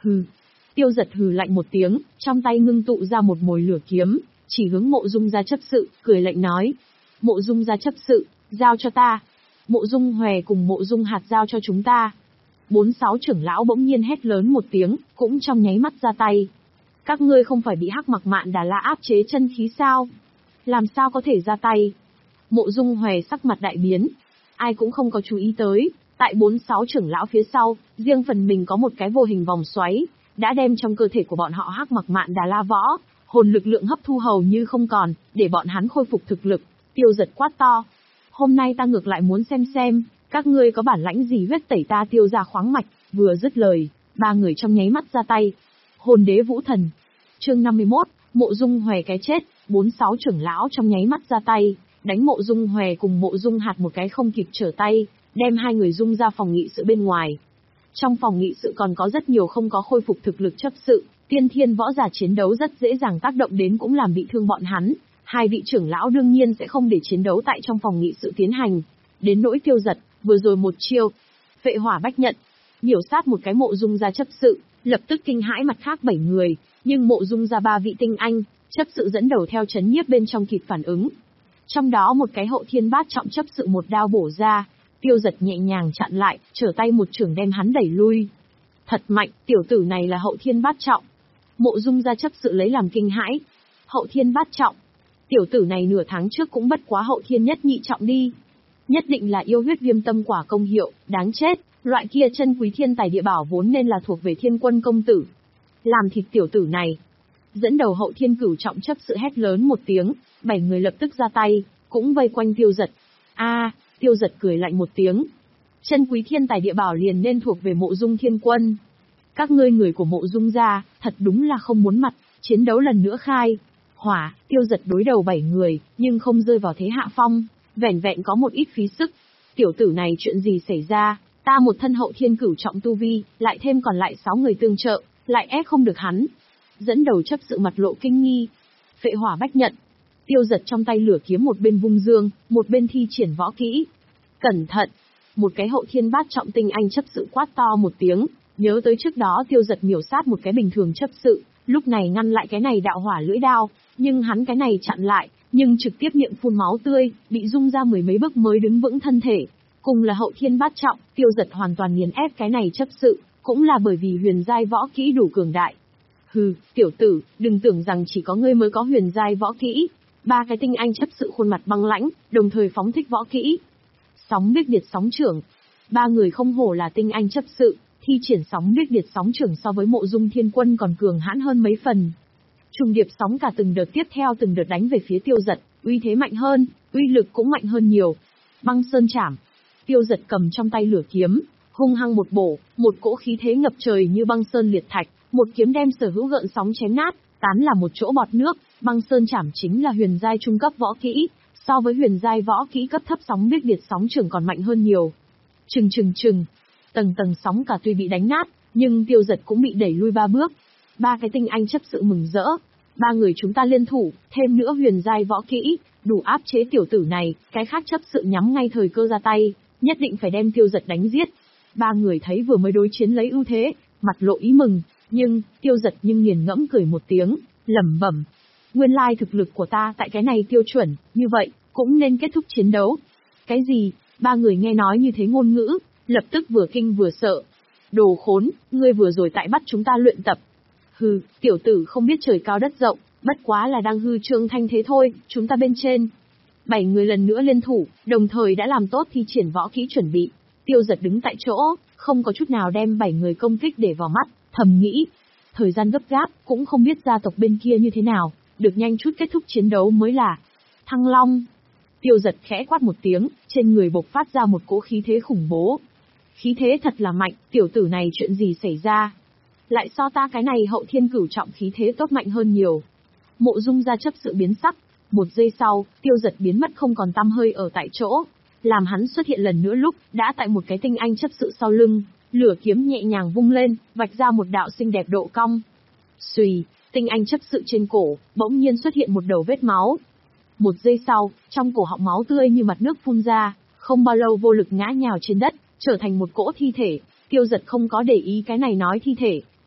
Hừ. Tiêu Giật hừ lạnh một tiếng, trong tay ngưng tụ ra một mồi lửa kiếm, chỉ hướng Mộ Dung gia chấp sự, cười lạnh nói. Mộ Dung gia chấp sự, giao cho ta. Mộ Dung Hòe cùng Mộ Dung Hạt giao cho chúng ta. Bốn sáu trưởng lão bỗng nhiên hét lớn một tiếng, cũng trong nháy mắt ra tay. Các ngươi không phải bị Hắc Mặc Mạn Đà La áp chế chân khí sao? Làm sao có thể ra tay? Mộ Dung Hòe sắc mặt đại biến. Ai cũng không có chú ý tới, tại bốn sáu trưởng lão phía sau, riêng phần mình có một cái vô hình vòng xoáy, đã đem trong cơ thể của bọn họ Hắc Mặc Mạn Đà La võ, hồn lực lượng hấp thu hầu như không còn, để bọn hắn khôi phục thực lực. Tiêu Giật quát to. Hôm nay ta ngược lại muốn xem xem, các ngươi có bản lãnh gì huyết tẩy ta Tiêu gia khoáng mạch. Vừa dứt lời, ba người trong nháy mắt ra tay. Hồn đế vũ thần. Chương năm mươi mốt, Mộ Dung Hòe cái chết. Bốn sáu trưởng lão trong nháy mắt ra tay, đánh Mộ Dung Hòe cùng Mộ Dung Hạt một cái không kịp trở tay, đem hai người dung ra phòng nghị sự bên ngoài. Trong phòng nghị sự còn có rất nhiều không có khôi phục thực lực chấp sự, tiên thiên võ giả chiến đấu rất dễ dàng tác động đến cũng làm bị thương bọn hắn. Hai vị trưởng lão đương nhiên sẽ không để chiến đấu tại trong phòng nghị sự tiến hành. Đến nỗi Tiêu Giật, vừa rồi một chiêu, phệ hỏa bách nhận, miểu sát một cái Mộ Dung gia chấp sự, lập tức kinh hãi mặt khác bảy người, nhưng Mộ Dung gia ba vị tinh anh, chấp sự dẫn đầu theo chấn nhiếp bên trong kịp phản ứng. Trong đó một cái Hậu Thiên Bát Trọng chấp sự một đao bổ ra, Tiêu Giật nhẹ nhàng chặn lại, trở tay một chưởng đem hắn đẩy lui. Thật mạnh, tiểu tử này là Hậu Thiên Bát Trọng. Mộ Dung gia chấp sự lấy làm kinh hãi. Hậu Thiên Bát Trọng. Tiểu tử này nửa tháng trước cũng bất quá Hậu Thiên nhất nhị trọng đi. Nhất định là yêu huyết viêm tâm quả công hiệu, đáng chết, loại kia chân quý thiên tài địa bảo vốn nên là thuộc về Thiên Quân công tử. Làm thịt tiểu tử này. Dẫn đầu Hậu Thiên cửu trọng chấp sự hét lớn một tiếng, bảy người lập tức ra tay, cũng vây quanh Tiêu Giật. A, Tiêu Giật cười lạnh một tiếng. Chân quý thiên tài địa bảo liền nên thuộc về Mộ Dung Thiên Quân. Các ngươi người của Mộ Dung gia, thật đúng là không muốn mặt, chiến đấu lần nữa khai. Hỏa, Tiêu Giật đối đầu bảy người, nhưng không rơi vào thế hạ phong, vẻn vẹn có một ít phí sức. Tiểu tử này chuyện gì xảy ra, ta một thân Hậu Thiên cửu trọng tu vi, lại thêm còn lại sáu người tương trợ, lại ép không được hắn. Dẫn đầu chấp sự mặt lộ kinh nghi. Phệ hỏa bách nhận. Tiêu Giật trong tay lửa kiếm một bên vung dương, một bên thi triển võ kỹ. Cẩn thận! Một cái Hậu Thiên Bát Trọng tinh anh chấp sự quát to một tiếng, nhớ tới trước đó Tiêu Giật miểu sát một cái bình thường chấp sự, lúc này ngăn lại cái này đạo hỏa lưỡi đao, nhưng hắn cái này chặn lại, nhưng trực tiếp miệng phun máu tươi, bị rung ra mười mấy bước mới đứng vững thân thể. Cùng là Hậu Thiên Bát Trọng, Tiêu Giật hoàn toàn nghiền ép cái này chấp sự, cũng là bởi vì huyền giai võ kỹ đủ cường đại. Hừ, tiểu tử, đừng tưởng rằng chỉ có ngươi mới có huyền giai võ kỹ. Ba cái tinh anh chấp sự khuôn mặt băng lãnh, đồng thời phóng thích võ kỹ. Sóng biết điệt sóng trưởng. Ba người không hổ là tinh anh chấp sự, thi triển sóng biết điệt sóng trưởng so với Mộ Dung Thiên Quân còn cường hãn hơn mấy phần. Trùng điệp sóng cả từng đợt tiếp theo từng đợt đánh về phía Tiêu Giật, uy thế mạnh hơn, uy lực cũng mạnh hơn nhiều. Băng sơn chảm. Tiêu Giật cầm trong tay lửa kiếm, hung hăng một bổ, một cỗ khí thế ngập trời như băng sơn liệt thạch, một kiếm đem sở hữu gợn sóng chém nát, tán là một chỗ bọt nước. Băng sơn chảm chính là huyền giai trung cấp võ kỹ, so với huyền giai võ kỹ cấp thấp sóng biết điệt sóng trưởng còn mạnh hơn nhiều. Trừng trừng trừng, tầng tầng sóng cả tuy bị đánh nát, nhưng Tiêu Giật cũng bị đẩy lui ba bước. Ba cái tinh anh chấp sự mừng rỡ, ba người chúng ta liên thủ, thêm nữa huyền giai võ kỹ, đủ áp chế tiểu tử này. Cái khác chấp sự nhắm ngay thời cơ ra tay, nhất định phải đem Tiêu Giật đánh giết. Ba người thấy vừa mới đối chiến lấy ưu thế, mặt lộ ý mừng, nhưng Tiêu Giật nhưng nghiền ngẫm cười một tiếng, lẩm bẩm. Nguyên lai thực lực của ta tại cái này tiêu chuẩn, như vậy, cũng nên kết thúc chiến đấu. Cái gì? Ba người nghe nói như thế ngôn ngữ, lập tức vừa kinh vừa sợ. Đồ khốn, ngươi vừa rồi tại bắt chúng ta luyện tập. Hừ, tiểu tử không biết trời cao đất rộng, bất quá là đang hư trương thanh thế thôi, chúng ta bên trên. Bảy người lần nữa liên thủ, đồng thời đã làm tốt thi triển võ kỹ chuẩn bị. Tiêu Giật đứng tại chỗ, không có chút nào đem bảy người công kích để vào mắt, thầm nghĩ. Thời gian gấp gáp, cũng không biết gia tộc bên kia như thế nào, được nhanh chút kết thúc chiến đấu mới là. Thăng Long. Tiêu Giật khẽ quát một tiếng, trên người bộc phát ra một cỗ khí thế khủng bố. Khí thế thật là mạnh, tiểu tử này chuyện gì xảy ra? Lại so ta cái này Hậu Thiên cửu trọng khí thế tốt mạnh hơn nhiều. Mộ Dung gia chấp sự biến sắc, một giây sau, Tiêu Giật biến mất không còn tăm hơi ở tại chỗ. Làm hắn xuất hiện lần nữa lúc, đã tại một cái tinh anh chấp sự sau lưng, lửa kiếm nhẹ nhàng vung lên, vạch ra một đạo xinh đẹp độ cong. Xùy, tinh anh chấp sự trên cổ, bỗng nhiên xuất hiện một đầu vết máu. Một giây sau, trong cổ họng máu tươi như mặt nước phun ra, không bao lâu vô lực ngã nhào trên đất, trở thành một cỗ thi thể. Tiêu Giật không có để ý cái này nói thi thể,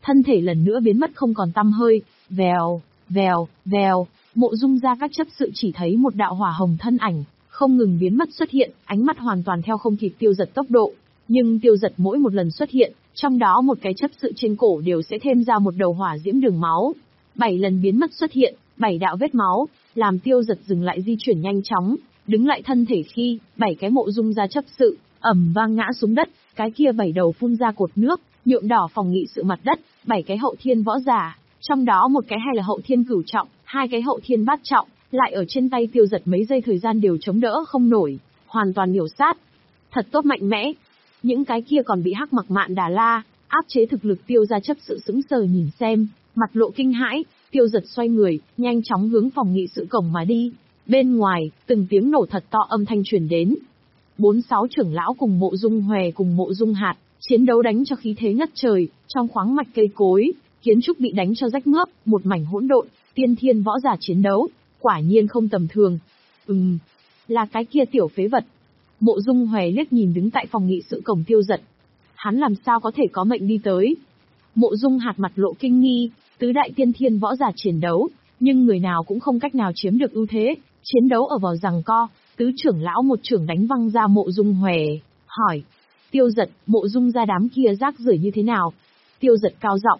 thân thể lần nữa biến mất không còn tăm hơi. Vèo, vèo, vèo, Mộ Dung gia các chấp sự chỉ thấy một đạo hỏa hồng thân ảnh, không ngừng biến mất xuất hiện, ánh mắt hoàn toàn theo không kịp Tiêu Dật tốc độ. Nhưng Tiêu Dật mỗi một lần xuất hiện, trong đó một cái chấp sự trên cổ đều sẽ thêm ra một đầu hỏa diễm đường máu. Bảy lần biến mất xuất hiện, bảy đạo vết máu, làm Tiêu Dật dừng lại di chuyển nhanh chóng, đứng lại thân thể khi, bảy cái Mộ Dung gia chấp sự, ầm vang ngã xuống đất, cái kia bảy đầu phun ra cột nước, nhuộm đỏ phòng nghị sự mặt đất, bảy cái hậu thiên võ giả, trong đó một cái hay là hậu thiên cửu trọng, hai cái hậu thiên bát trọng, lại ở trên tay Tiêu Dật mấy giây thời gian đều chống đỡ không nổi, hoàn toàn miểu sát. Thật tốt mạnh mẽ. Những cái kia còn bị Hắc Mặc Mạn Đà La áp chế thực lực Tiêu gia chấp sự sững sờ nhìn xem, mặt lộ kinh hãi. Tiêu Dật xoay người, nhanh chóng hướng phòng nghị sự cổng mà đi. Bên ngoài, từng tiếng nổ thật to âm thanh truyền đến. Bốn sáu trưởng lão cùng Mộ Dung Hòe cùng Mộ Dung Hạt, chiến đấu đánh cho khí thế ngất trời, trong khoáng mạch cây cối, kiến trúc bị đánh cho rách mướp, một mảnh hỗn độn, tiên thiên võ giả chiến đấu, quả nhiên không tầm thường. Ừm, là cái kia tiểu phế vật. Mộ Dung Hòe liếc nhìn đứng tại phòng nghị sự cổng Tiêu Dật. Hắn làm sao có thể có mệnh đi tới? Mộ Dung Hạt mặt lộ kinh nghi, tứ đại tiên thiên võ giả chiến đấu, nhưng người nào cũng không cách nào chiếm được ưu thế, chiến đấu ở vào giằng co, tứ trưởng lão một trưởng đánh văng ra Mộ Dung Hòe, hỏi: "Tiêu Dật, Mộ Dung gia đám kia rác rưởi như thế nào?" Tiêu Dật cao giọng: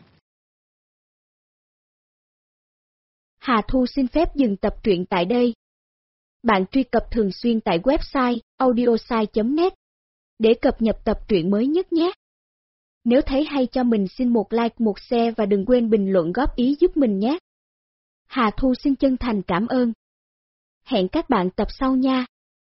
Hà Thu xin phép dừng tập truyện tại đây. Bạn truy cập thường xuyên tại website audiosai chấm net để cập nhật tập truyện mới nhất nhé. Nếu thấy hay cho mình xin một like, một share và đừng quên bình luận góp ý giúp mình nhé. Hà Thu xin chân thành cảm ơn. Hẹn các bạn tập sau nha.